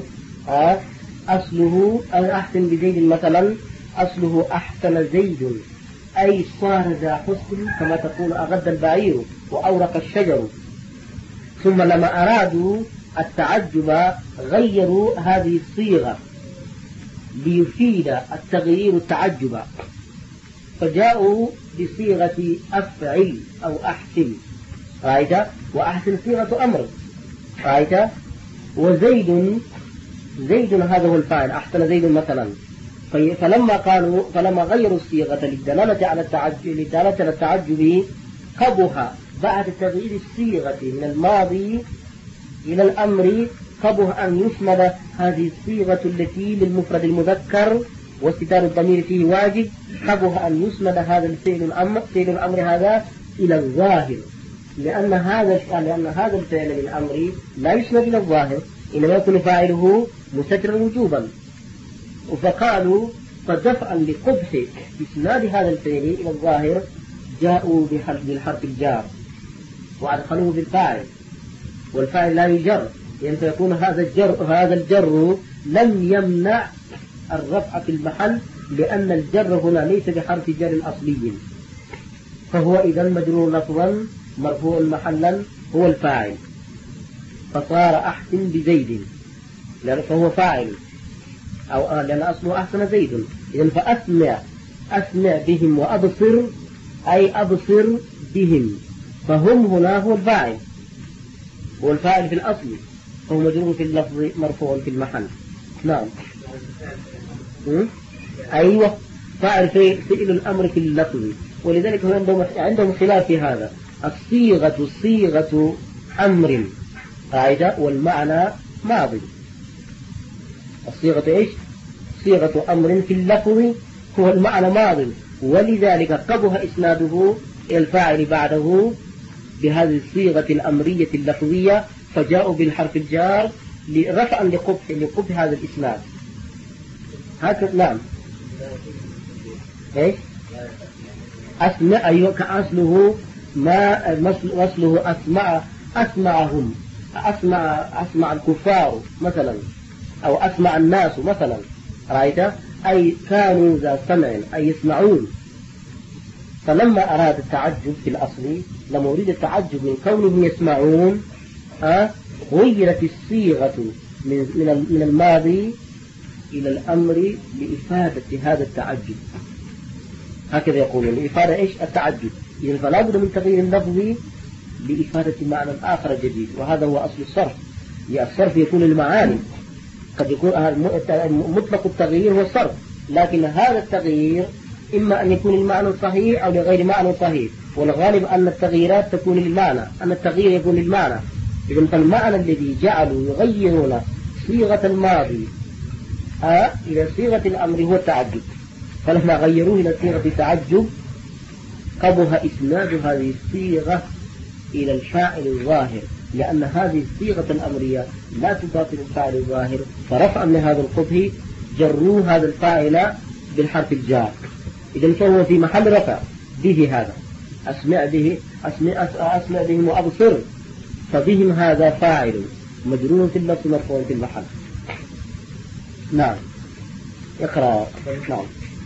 أصله أن أحسن بزيد مثلا، أصله أحسن زيد أي صار ذا حسن، كما تقول أغد البعير وأورق الشجر. ثم لما أرادوا التعجب غيروا هذه الصيغة ليفيد التغيير التعجب، فجاءوا بصيغة أفعل أو أحسن، رأيت؟ وأحسن صيغة أمر، رأيت؟ وزيد زيد هذا هو الفاعل، أحسن زيد مثلا. فلما قالوا فلما غيروا الصيغة للدلالة على التعجب للدلالة على التعجب قبح بعد تغيير الصيغة من الماضي إلى الأمر، قبح أن يسند هذه الصيغة التي للمفرد المذكر واستتار الضمير فيه واجب، قبح أن يسند هذا الفعل الأمر فعل الأمر هذا إلى الظاهر، لأن هذا لأن هذا الفعل للأمر لا يسند إلى الظاهر، إنما يكون فاعله مستترا وجوبا. فقالوا فدفعا لقبح إسناد هذا الفعل إلى الظاهر جاءوا بالحرف الجار وأدخلوه بالفاعل، والفاعل لا يجر، يعني فيكون هذا الجر هذا الجر لم يمنع الرفع في المحل، لأن الجر هنا ليس بحرف جر أصلي، فهو إذا مجرور لفظا مرفوع محلا هو الفاعل، فصار أحسن بزيد لأنه فهو فاعل، أو لأن أصله أحسن زيد، إذن فأسمع أسمع بهم وأبصر أي أبصر بهم، فهم هنا هو الفاعل، هو الفاعل في الأصل، فهو مجرور في اللفظ مرفوع في المحل. نعم. أيوة، فاعل في فعل الأمر في اللفظ، ولذلك هو عندهم عندهم خلاف في هذا. الصيغة صيغة أمر قاعدة والمعنى ماضي. الصيغة إيش؟ صيغة أمر في اللفظ هو المعنى ماضي، ولذلك قبح إسناده إلى الفاعل بعده بهذه الصيغة الأمرية اللفظية، فجاءوا بالحرف الجار رفعا لقبح لقبح هذا الإسناد. هكذا. نعم. إيش؟ أسمع. أيوة، كأصله ما وصله أسمع أسمعهم، أسمع أسمع الكفار مثلا، أو أسمع الناس مثلا، رأيت؟ أي كانوا ذا سمع أي يسمعون. فلما أراد التعجب في الأصل، لما أريد التعجب من كونهم يسمعون، أه؟ غيرت الصيغة من من الماضي إلى الأمر لإفادة هذا التعجب. هكذا يقولون، لإفادة إيش؟ التعجب. إذن فلا بد من تغيير اللفظ لإفادة معنى آخر جديد، وهذا هو أصل الصرف. الصرف يكون المعاني، قد يكون مطلق التغيير هو الصرف، لكن هذا التغيير إما أن يكون المعنى صحيح أو لغير معنى صحيح، والغالب أن التغييرات تكون للمعنى، أن التغيير يكون للمعنى. إذن فالمعنى الذي جعلوا يغيرون صيغة الماضي آه إلى صيغة الأمر هو التعجب، فلما غيروه إلى صيغة التعجب قبح إسناد هذه الصيغة إلى الفاعل الظاهر، لأن هذه الصيغة الأمرية لا تضاف للفاعل الظاهر، فرفعا لهذا القبح جروا هذا الفاعل بالحرف الجار. إذن فهو في محل رفع به هذا، أسمع به أسمع, أسمع بهم وأبصر، فبهم هذا فاعل مجرور في اللفظ مرفوع في المحل. نعم. اقرأ. نعم.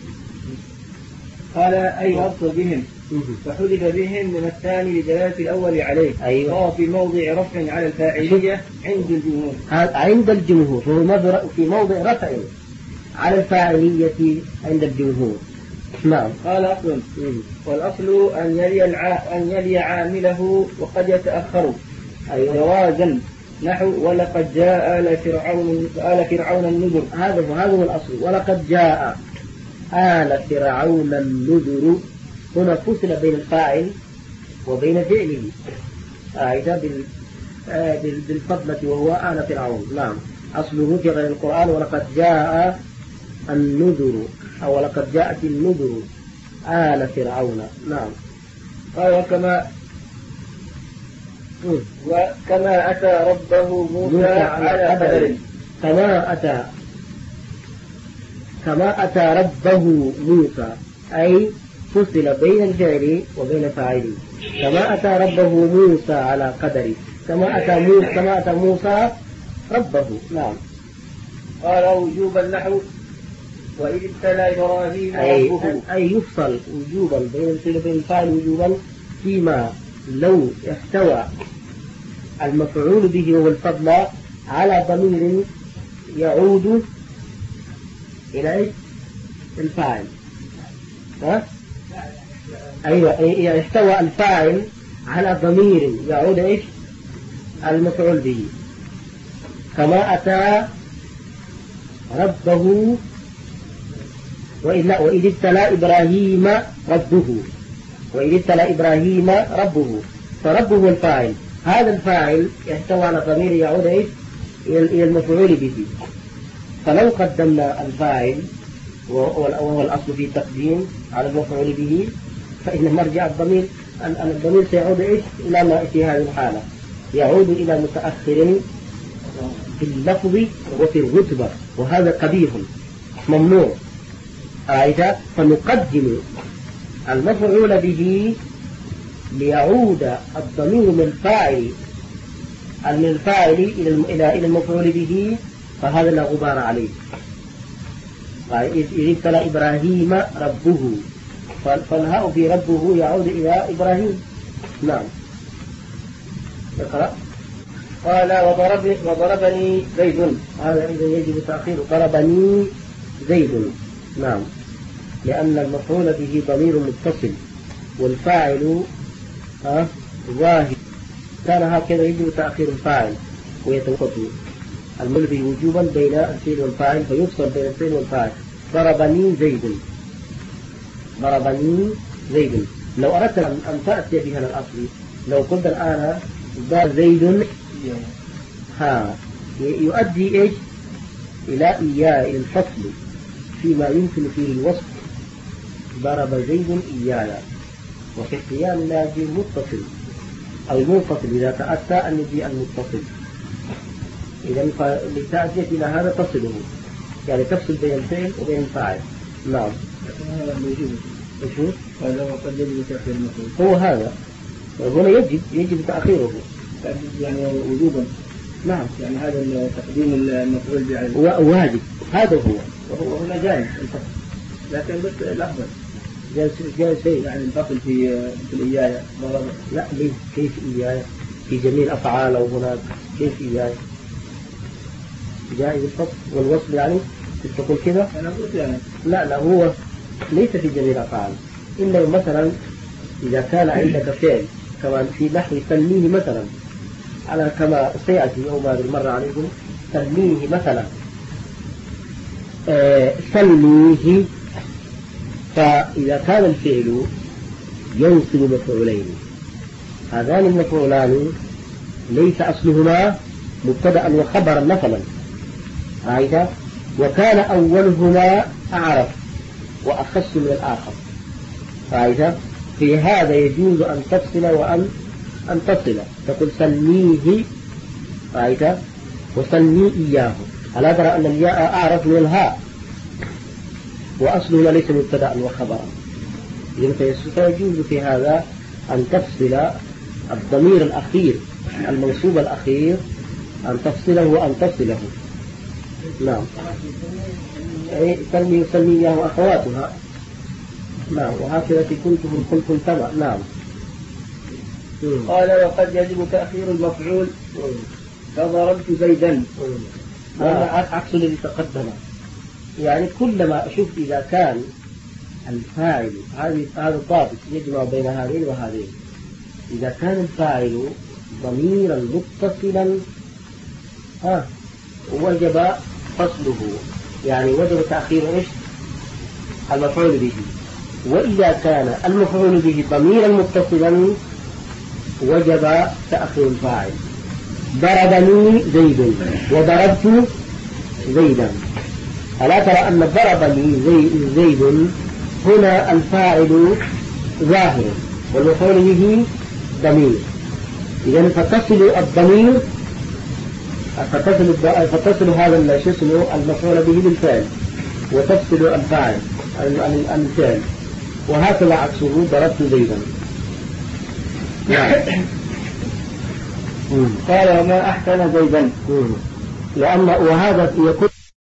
قال أي أبصر بهم، فحذف بهم من الثاني لدلالة الأول عليه. أيوة. وهو في موضع رفع على الفاعلية عند الجمهور. عند الجمهور، فهو في موضع رفع على الفاعلية عند الجمهور. نعم. قال أصل، والأصل أن يلي الع... أن يلي عامله وقد يتأخر. أي جوازا، نحو ولقد جاء آل فرعون آل فرعون النذر. هذا هذا هو الأصل. ولقد جاء آل فرعون النذر، هنا فصل بين الفاعل وبين فعله، أعيد بالفضلة وهو آل فرعون. نعم. أصله في غير القرآن ولقد جاء النذر، أو ولقد جاءت النذر آل فرعون. نعم. قال وكما وكما أتى ربه موسى على قدر. كما أتى كما أتى ربه موسى أي فصل بين الفعل وبين فاعله. كما أتى ربه موسى على قدر، كما أتى موسى كما أتى موسى ربه. نعم. قال وجوبا نحو وإذ ابتلى إبراهيم ربه، أي يفصل وجوبا بين الفعل وبين الفاعل وجوبا فيما لو احتوى المفعول به وهو الفضل على ضمير يعود إلى الفاعل. ها؟ أيوة، يحتوى الفاعل على ضمير يعود إيش؟ المفعول به. كما أتى ربه وإلا وإذ ابتلى إبراهيم ربه، وإذ ابتلى إبراهيم ربه، فربه هو الفاعل. هذا الفاعل يحتوى على ضمير يعود إيش؟ إلى المفعول به. فلو قدمنا الفاعل وهو الأصل في التقديم على المفعول به، فإن مرجع الضمير الضمير سيعود إيش؟ إلى ما في هذه الحالة يعود إلى متأخر في اللفظ وفي الرتبة، وهذا قبيح ممنوع. أعيد. فنقدم المفعول به ليعود الضمير من الفاعل من الفاعل إلى إلى المفعول به، فهذا لا غبار عليه. إذ ابتلى إبراهيم ربه، فالهاء في ربه يعود إلى إبراهيم. نعم. اقرأ. قال وضربني, وضربني زيد. هذا إذا يجب تأخير ضربني زيد. نعم. لأن المفعول به ضمير متصل والفاعل ها ظاهر، كان هكذا يجب تأخير الفاعل ويتوقف المفعول به وجوبا بين الفعل والفاعل، فيفصل بين الفعل والفاعل. ضربني زيد، ضربني زيد. لو أردت أن تأتي بها الأصل، لو قلت الآن ضرب زيد ها يؤدي إيش؟ إلى إياه، إلى الفصل فيما يمكن فيه الوصف. ضرب زيد إيانا، وفي القيام لا يجي متصل أو منفصل إذا تأتى أن يجي المتصل. إذا فلتأتي إلى هذا تصله، يعني تفصل بين الفعل وبين الفاعل. نعم. هذا موجود. إيش هذا وقد يجب تأخير المفعول. هو هذا هنا يجب يجب تأخيره. يعني وجوبا. نعم. يعني هذا تقديم المفعول به واجب، هذا هو. وهو هنا جائز لكن بس الأفضل جالس جالس يعني الفصل في في الإياية. لا ليه؟ كيف إياية؟ في جميع الأفعال أو هناك كيف إياية؟ جائز الفصل والوصل يعني تقول كذا؟ أنا قلت يعني لا لا، هو ليس في جميع الأفعال، إلا مثلا إذا كان عندك فعل كمان في نحو سميه مثلا، على كما سيأتي يوم هذه المرة عليكم سميه مثلا آه سميه، فإذا كان الفعل ينصب مفعولين، هذان المفعولان ليس أصلهما مبتدأ وخبرا مثلا، رأيت؟ وكان أولهما أعرف وأخص من الآخر، رأيت؟ في هذا يجوز أن تفصل وأن أن تصل، تقول سميه، رأيت؟ وسمي إياه. ألا ترى أن الياء أعرف من الهاء وأصلهما ليس مبتدأ وخبرا، إذن فيجوز في هذا أن تفصل الضمير الأخير المنصوب الأخير، أن تفصله وأن تصله. نعم. سمي سمي إياه وأخواتها. نعم. وهكذا في كنتم كنتم تبع. نعم. قال وقد يجب تأخير المفعول فضربت زيدا. هذا عكس الذي تقدم، يعني كلما أشوف إذا كان الفاعل هذه هذا الضابط يجمع بين هذين وهذين، إذا كان الفاعل ضميرا متصلا ها وجب فصله، يعني وجب تأخير إيش؟ المفعول به. وإذا كان المفعول به ضميرا متصلا وجب تأخير الفاعل. ضربني زيد وضربت زيدا، ألا ترى أن ضربني زيد هنا الفاعل ظاهر والمفعول به ضمير، إذن فتصل الضمير فتصل, فتصل هذا شو اسمه المفعول به بالفعل وتفصل الفاعل عن الفعل، وهكذا عكسه ضربت زيدا. قال وما أحسن زيدا، لأن وهذا يكون